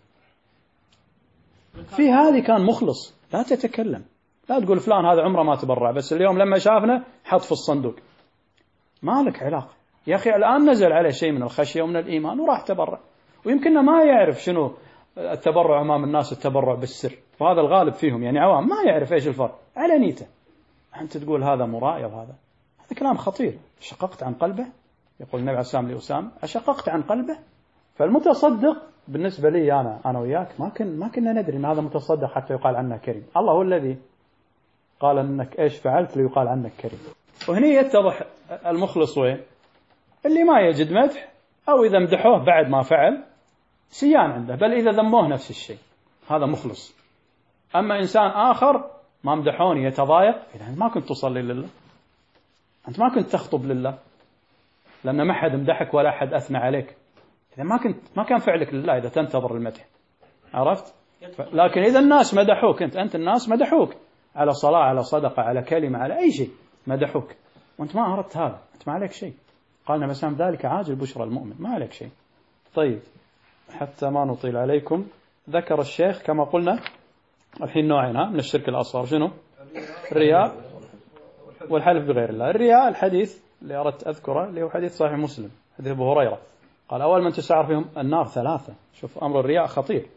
في هذه كان مخلص. لا تتكلم، لا تقول فلان هذا عمره ما تبرع، بس اليوم لما شافنا حط في الصندوق. ما لك علاقة يا أخي. الآن نزل عليه شيء من الخشية ومن الإيمان وراح تبرع، ويمكننا ما يعرف شنو التبرع أمام الناس، التبرع بالسر، وهذا الغالب فيهم، يعني عوام ما يعرف إيش الفرق على نيته. أنت تقول هذا مرائي وهذا كلام خطير. شققت عن قلبه، يقول النبي عليه الصلاة والسلام لأسامة: أشققت عن قلبه؟ فالمتصدق بالنسبة لي أنا وياك ما كنا ندري أن هذا متصدق حتى يقال عنه كريم. الله هو الذي قال أنك إيش فعلت ليقال عنك كريم. وهنا يتضح المخلص وين؟ اللي ما يجد مدح، أو إذا مدحوه بعد ما فعل سيان عنده، بل إذا ذموه نفس الشيء، هذا مخلص. أما إنسان آخر ما مدحوني يتضايق، إذا ما كنت تصلي لله، أنت ما كنت تخطب لله، لأن ما حد مدحك ولا حد أثنى عليك. إذا ما كان فعلك لله إذا تنتظر المدح، عرفت؟ لكن إذا الناس مدحوك، أنت الناس مدحوك على صلاة، على صدقة، على كلمة، على أي شيء مدحوك، وأنت ما أردت هذا، أنت ما عليك شيء. قالنا مسام ذلك عاجل بشرى المؤمن، ما عليك شيء. طيب، حتى ما نطيل عليكم، ذكر الشيخ كما قلنا الحين نوعين من الشرك الأصغر. شنو؟ الرياء والحلف بغير الله. الرياء الحديث اللي أردت أذكره اللي هو حديث صحيح مسلم، حديث أبو هريرة، قال: أول من تسعر فيهم النار 3. شوف أمر الرياء خطير.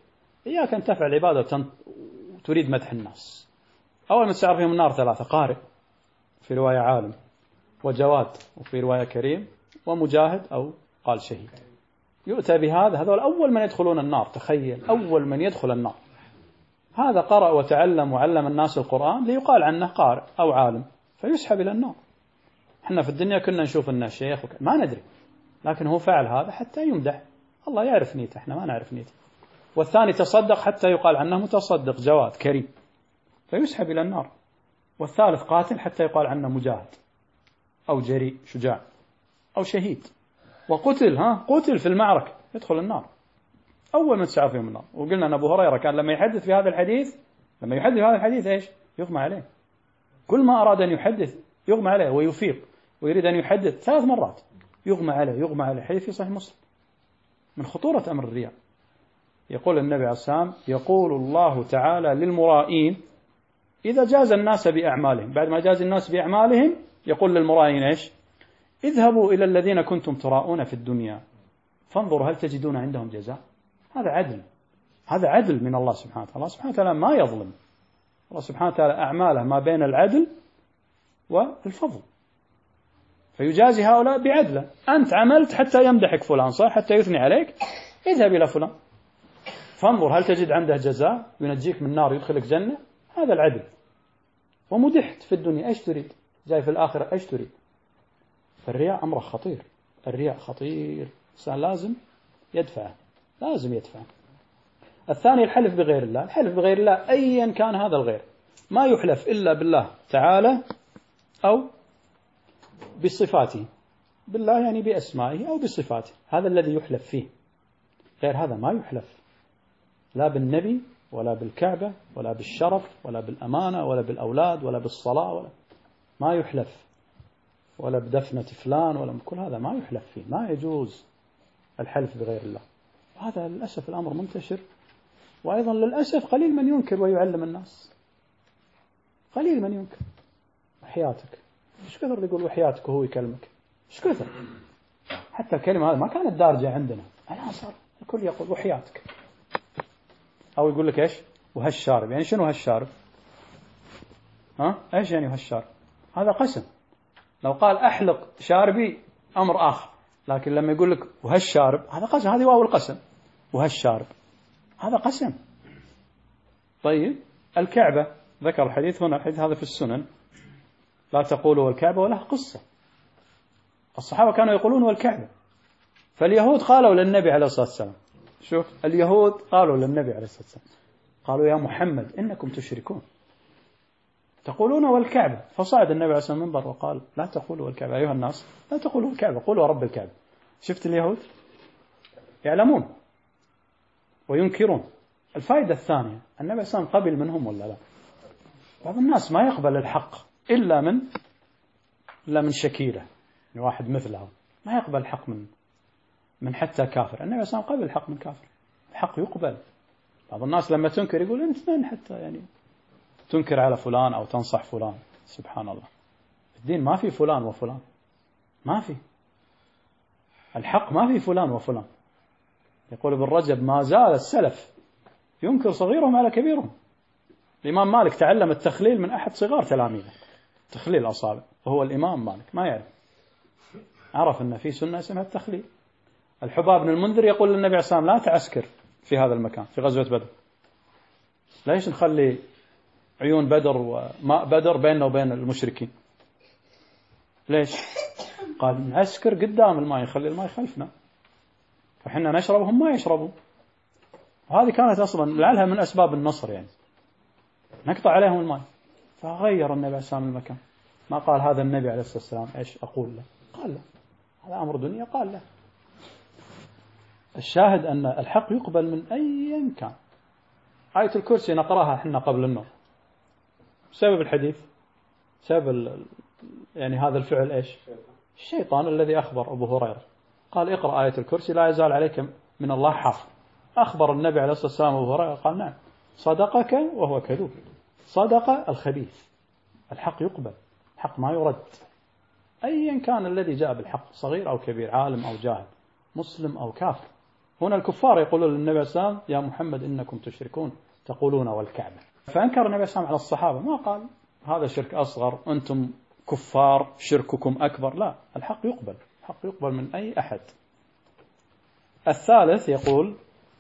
إياك أن تفعل عبادة وتريد مدح الناس. أول ما تستعر فيهم النار ثلاثة: قارئ، في رواية عالم، وجواد، وفي رواية كريم، ومجاهد أو قال شهيد. يؤتى بهذا، هذول أول من يدخلون النار. تخيل، أول من يدخل النار هذا قرأ وتعلم وعلم الناس القرآن ليقال عنه قارئ أو عالم، فيسحب إلى النار. احنا في الدنيا كنا نشوف الناس شيخ ما ندري، لكن هو فعل هذا حتى يمدح، الله يعرف نيته، احنا ما نعرف نيته. والثاني تصدق حتى يقال عنه متصدق، جواد، كريم، فيسحب إلى النار. والثالث قاتل حتى يقال عنه مجاهد أو جريء شجاع أو شهيد. وقتل قتل في المعركة، يدخل النار أول من تسعى فيهم النار. وقلنا أن أبو هريرة كان لما يحدث في هذا الحديث إيش؟ يغمى عليه. كل ما أراد أن يحدث يغمى عليه ويفيق، ويريد أن يحدث 3 مرات يغمى عليه. حديث في صحيح مسلم. من خطورة أمر الرياء. يقول النبي عليه الصلاة والسلام: يقول الله تعالى للمرائين إذا جاز الناس بأعمالهم، بعد ما جاز الناس بأعمالهم يقول للمرائين إيش؟ اذهبوا إلى الذين كنتم تراءون في الدنيا فانظروا هل تجدون عندهم جزاء. هذا عدل من الله سبحانه وتعالى. الله سبحانه وتعالى ما يظلم. الله سبحانه وتعالى أعماله ما بين العدل والفضل، فيجازي هؤلاء بعدله. أنت عملت حتى يمدحك فلان، صح، حتى يثني عليك، اذهب إلى فلان فانظر هل تجد عنده جزاء ينجيك من النار يدخلك جنة. هذا العدل. ومدحت في الدنيا، ايش تريد؟ جاي في الآخرة ايش تريد؟ فالرياء أمره خطير. الرياء خطير، الإنسان لازم يدفعه. الثاني الحلف بغير الله. الحلف بغير الله أيا كان هذا الغير، ما يحلف إلا بالله تعالى أو بصفاته. بالله يعني بأسمائه أو بصفاته، هذا الذي يحلف فيه. غير هذا ما يحلف، لا بالنبي ولا بالكعبة ولا بالشرف ولا بالأمانة ولا بالأولاد ولا بالصلاة، ولا ما يحلف، ولا بدفنة فلان، ولا كل هذا ما يحلف فيه. ما يجوز الحلف بغير الله. وهذا للأسف الأمر منتشر، وأيضا للأسف قليل من ينكر ويعلم الناس. قليل من ينكر. وحياتك، إيش كثر يقول وحياتك وهو يكلمك، إيش كثر. حتى الكلمة هذه ما كانت دارجة عندنا، الآن صار الكل يقول وحياتك. أو يقول لك إيش؟ وهالشارب. يعني شنو هالشارب؟ إيش يعني وهالشارب؟ هذا قسم. لو قال أحلق شاربي أمر آخر، لكن لما يقول لك وهالشارب هذا قسم. هذه واو القسم. وهالشارب هذا قسم. طيب الكعبة، ذكر الحديث هنا، الحديث هذا في السنن، لا تقولوا والكعبة، وله قصة. الصحابة كانوا يقولون والكعبة، فاليهود قالوا للنبي عليه الصلاة والسلام، شوف اليهود قالوا للنبي عليه الصلاة والسلام، قالوا يا محمد إنكم تشركون تقولون والكعبة. فصعد النبي عليه الصلاة والسلام منبر وقال لا تقولوا والكعبة أيها الناس، لا تقولوا والكعبة، قولوا رب الكعبة. شفت اليهود يعلمون وينكرون. الفائدة الثانية، النبي عليه الصلاة والسلام قبل منهم ولا لا؟ بعض الناس ما يقبل الحق إلا من شكيلة، يعني واحد مثله ما يقبل الحق من حتى كافر. النبي عليه الصلاة والسلام قبل الحق من كافر. الحق يقبل. بعض الناس لما تنكر يقول أنت من حتى يعني تنكر على فلان أو تنصح فلان. سبحان الله، الدين ما في فلان وفلان، ما في. الحق ما في فلان وفلان. يقول ابن رجب ما زال السلف ينكر صغيرهم على كبيرهم. الإمام مالك تعلم التخليل من أحد صغار تلاميذه، تخليل الأصابع، وهو الإمام مالك ما يعرف، عرف أن في سنة اسمها التخليل. الحباب بن المنذر يقول للنبي عليه الصلاة والسلام لا تعسكر في هذا المكان في غزوة بدر. ليش نخلي عيون بدر وماء بدر بيننا وبين المشركين؟ ليش؟ قال نعسكر قدام الماء، يخلي الماء خلفنا، فحنا نشرب هم ما يشربون. وهذه كانت أصلا لعلها من أسباب النصر، يعني نقطع عليهم الماء. فغير النبي عليه الصلاة والسلام المكان. ما قال هذا النبي عليه الصلاة والسلام إيش أقول له، قال له هذا أمر دنيا، قال له. الشاهد أن الحق يقبل من أي كان. آية الكرسي نقرأها حنا قبل النوم، سبب الحديث، سبب يعني هذا الفعل إيش؟ الشيطان الذي أخبر أبو هريرة قال اقرأ آية الكرسي لا يزال عليك من الله حافظ. أخبر النبي عليه الصلاة والسلام أبو هريرة قال نعم صدقك وهو كذوب. صدق الخبيث. الحق يقبل، الحق ما يرد أيا كان الذي جاء بالحق، صغير أو كبير، عالم أو جاهل، مسلم أو كافر. هنا الكفار يقولون للنبي صلى الله عليه وسلم: يا محمد إنكم تشركون تقولون والكعبة. فأنكر النبي صلى الله عليه وسلم على الصحابة، ما قال هذا شرك أصغر، أنتم كفار شرككم أكبر. لا، الحق يقبل، الحق يقبل من أي أحد. الثالث يقول: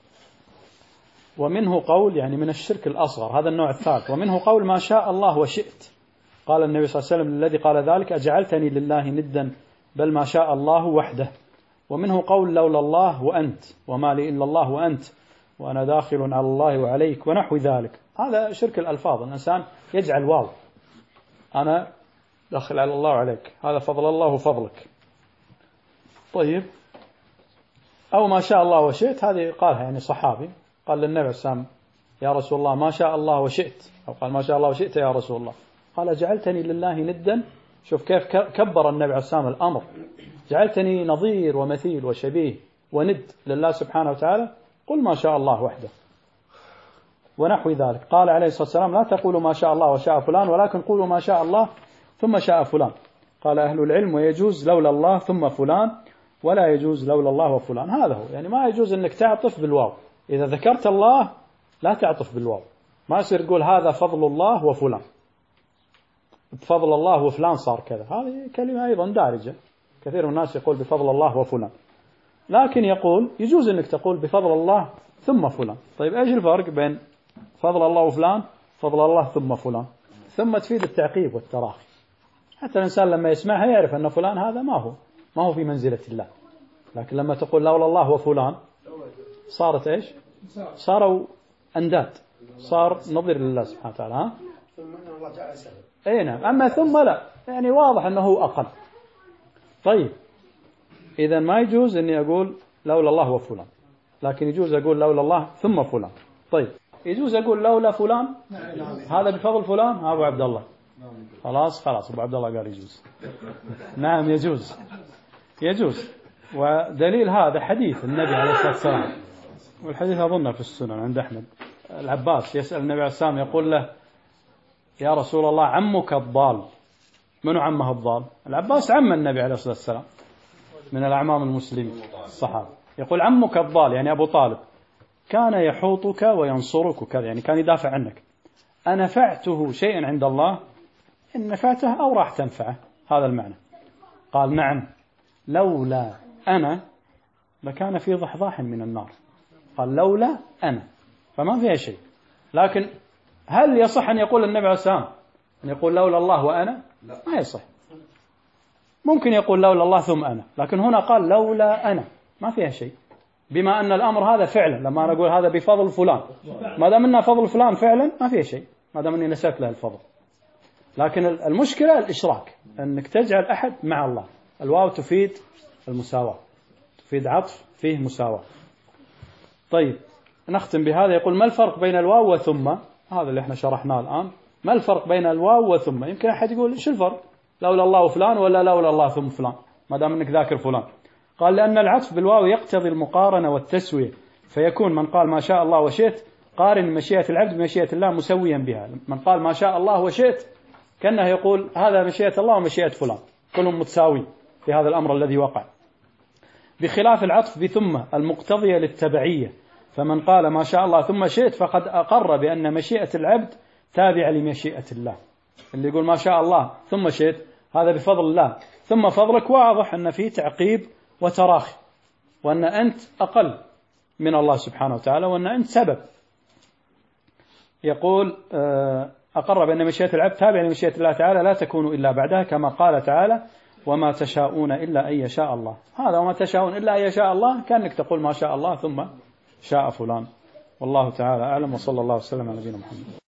ومنه قول، يعني من الشرك الأصغر، هذا النوع الثالث، ومنه قول ما شاء الله وشئت. قال النبي صلى الله عليه وسلم الذي قال ذلك: أجعلتني لله ندا بل ما شاء الله وحده. ومنه قول لولا الله وأنت، وما لي إلا الله وأنت، وأنا داخل على الله وعليك، ونحو ذلك. هذا شرك الألفاظ، الإنسان يجعل واو، أنا داخل على الله وعليك، هذا فضل الله وفضلك. طيب، أو ما شاء الله وشئت، هذه قالها يعني صحابي قال للنبي صلى الله عليه وسلم: يا رسول الله ما شاء الله وشئت، أو قال ما شاء الله وشئت يا رسول الله. قال: جعلتني لله ندا. شوف كيف كبر النبي عليه الصلاة والسلام الأمر، جعلتني نظير ومثيل وشبيه وند لله سبحانه وتعالى، قل ما شاء الله وحده. ونحو ذلك. قال عليه الصلاة والسلام: لا تقولوا ما شاء الله وشاء فلان، ولكن قولوا ما شاء الله ثم شاء فلان. قال أهل العلم: ويجوز لولا الله ثم فلان، ولا يجوز لولا الله وفلان. هذا هو، يعني ما يجوز أنك تعطف بالواو، إذا ذكرت الله لا تعطف بالواو، ما يصير تقول هذا فضل الله وفلان، بفضل الله وفلان صار كذا، هذه كلمة أيضا دارجة، كثير من الناس يقول بفضل الله وفلان، لكن يقول يجوز أنك تقول بفضل الله ثم فلان. طيب إيش الفرق بين فضل الله وفلان، فضل الله ثم فلان؟ ثم تفيد التعقيب والتراخي، حتى الإنسان لما يسمعها يعرف أن فلان هذا ما هو في منزلة الله. لكن لما تقول لولا الله وفلان صارت إيش؟ صاروا أنداد، صار نظير لله سبحانه وتعالى. ها؟ ثم أن الله تعالى سبب. أي نعم، أما ثم لا، يعني واضح أنه أقل. طيب، إذا ما يجوز أني أقول لولا الله وفلان، لكن يجوز أقول لولا الله ثم فلان. طيب، يجوز أقول لولا فلان هذا بفضل فلان. ها أبو عبد الله، خلاص أبو عبد الله قال يجوز. نعم يجوز. ودليل هذا حديث النبي عليه الصلاة والسلام، والحديث أظن في السنن عند أحمد. العباس يسأل النبي عليه الصلاة والسلام يقول له: يا رسول الله عمك الضال. منو عمه الضال؟ العباس عم النبي عليه الصلاة والسلام من الأعمام المسلمين الصحابة. يقول عمك الضال يعني أبو طالب، كان يحوطك وينصرك وكذا، يعني كان يدافع عنك. أنفعته شيئا عند الله؟ إن نفعته أو راح تنفعه، هذا المعنى. قال: نعم، لولا أنا لكان في ضحضاح من النار. قال: لولا أنا، فما فيها شيء. لكن هل يصح أن يقول النبي عليه الصلاة والسلام أن يقول لولا الله وأنا؟ ما يصح. ممكن يقول لولا الله ثم أنا، لكن هنا قال لولا أنا، ما فيها شيء، بما أن الأمر هذا فعلا. لما أنا أقول هذا بفضل فلان، ما دام أنه فضل فلان فعلا ما فيها شيء، ما دام أني نسبت له الفضل. لكن المشكلة الإشراك، أنك تجعل أحد مع الله. الواو تفيد المساواة، تفيد عطف فيه مساواة. طيب، نختم بهذا. يقول: ما الفرق بين الواو وثم؟ هذا اللي احنا شرحناه الآن. ما الفرق بين الواو وثم؟ يمكن أحد يقول إيش الفرق؟ لولا الله وفلان ولا لولا الله ثم فلان، ما دام أنك ذاكر فلان. قال: لأن العطف بالواو يقتضي المقارنة والتسوية، فيكون من قال ما شاء الله وشئت قارن مشيئة العبد بمشيئة الله مسويا بها. من قال ما شاء الله وشئت كأنه يقول هذا مشيئة الله ومشيئة فلان، كلهم متساوي في هذا الأمر الذي وقع، بخلاف العطف بثم المقتضية للتبعية. فمن قال ما شاء الله ثم شئت فقد أقر بأن مشيئة العبد تابعة لمشيئة الله. اللي يقول ما شاء الله ثم شئت هذا بفضل الله، ثم فضلك واضح أن فيه تعقيب وتراخي، وأن أنت أقل من الله سبحانه وتعالى، وأن أنت سبب. يقول: أقر بأن مشيئة العبد تابعة لمشيئة الله تعالى لا تكون إلا بعدها، كما قال تعالى: وما تشاءون إلا أن يشاء الله. هذا وما تشاءون إلا أن يشاء الله كأنك تقول ما شاء الله ثم شاء فلان. والله تعالى أعلم، وصلى الله وسلم على نبينا محمد.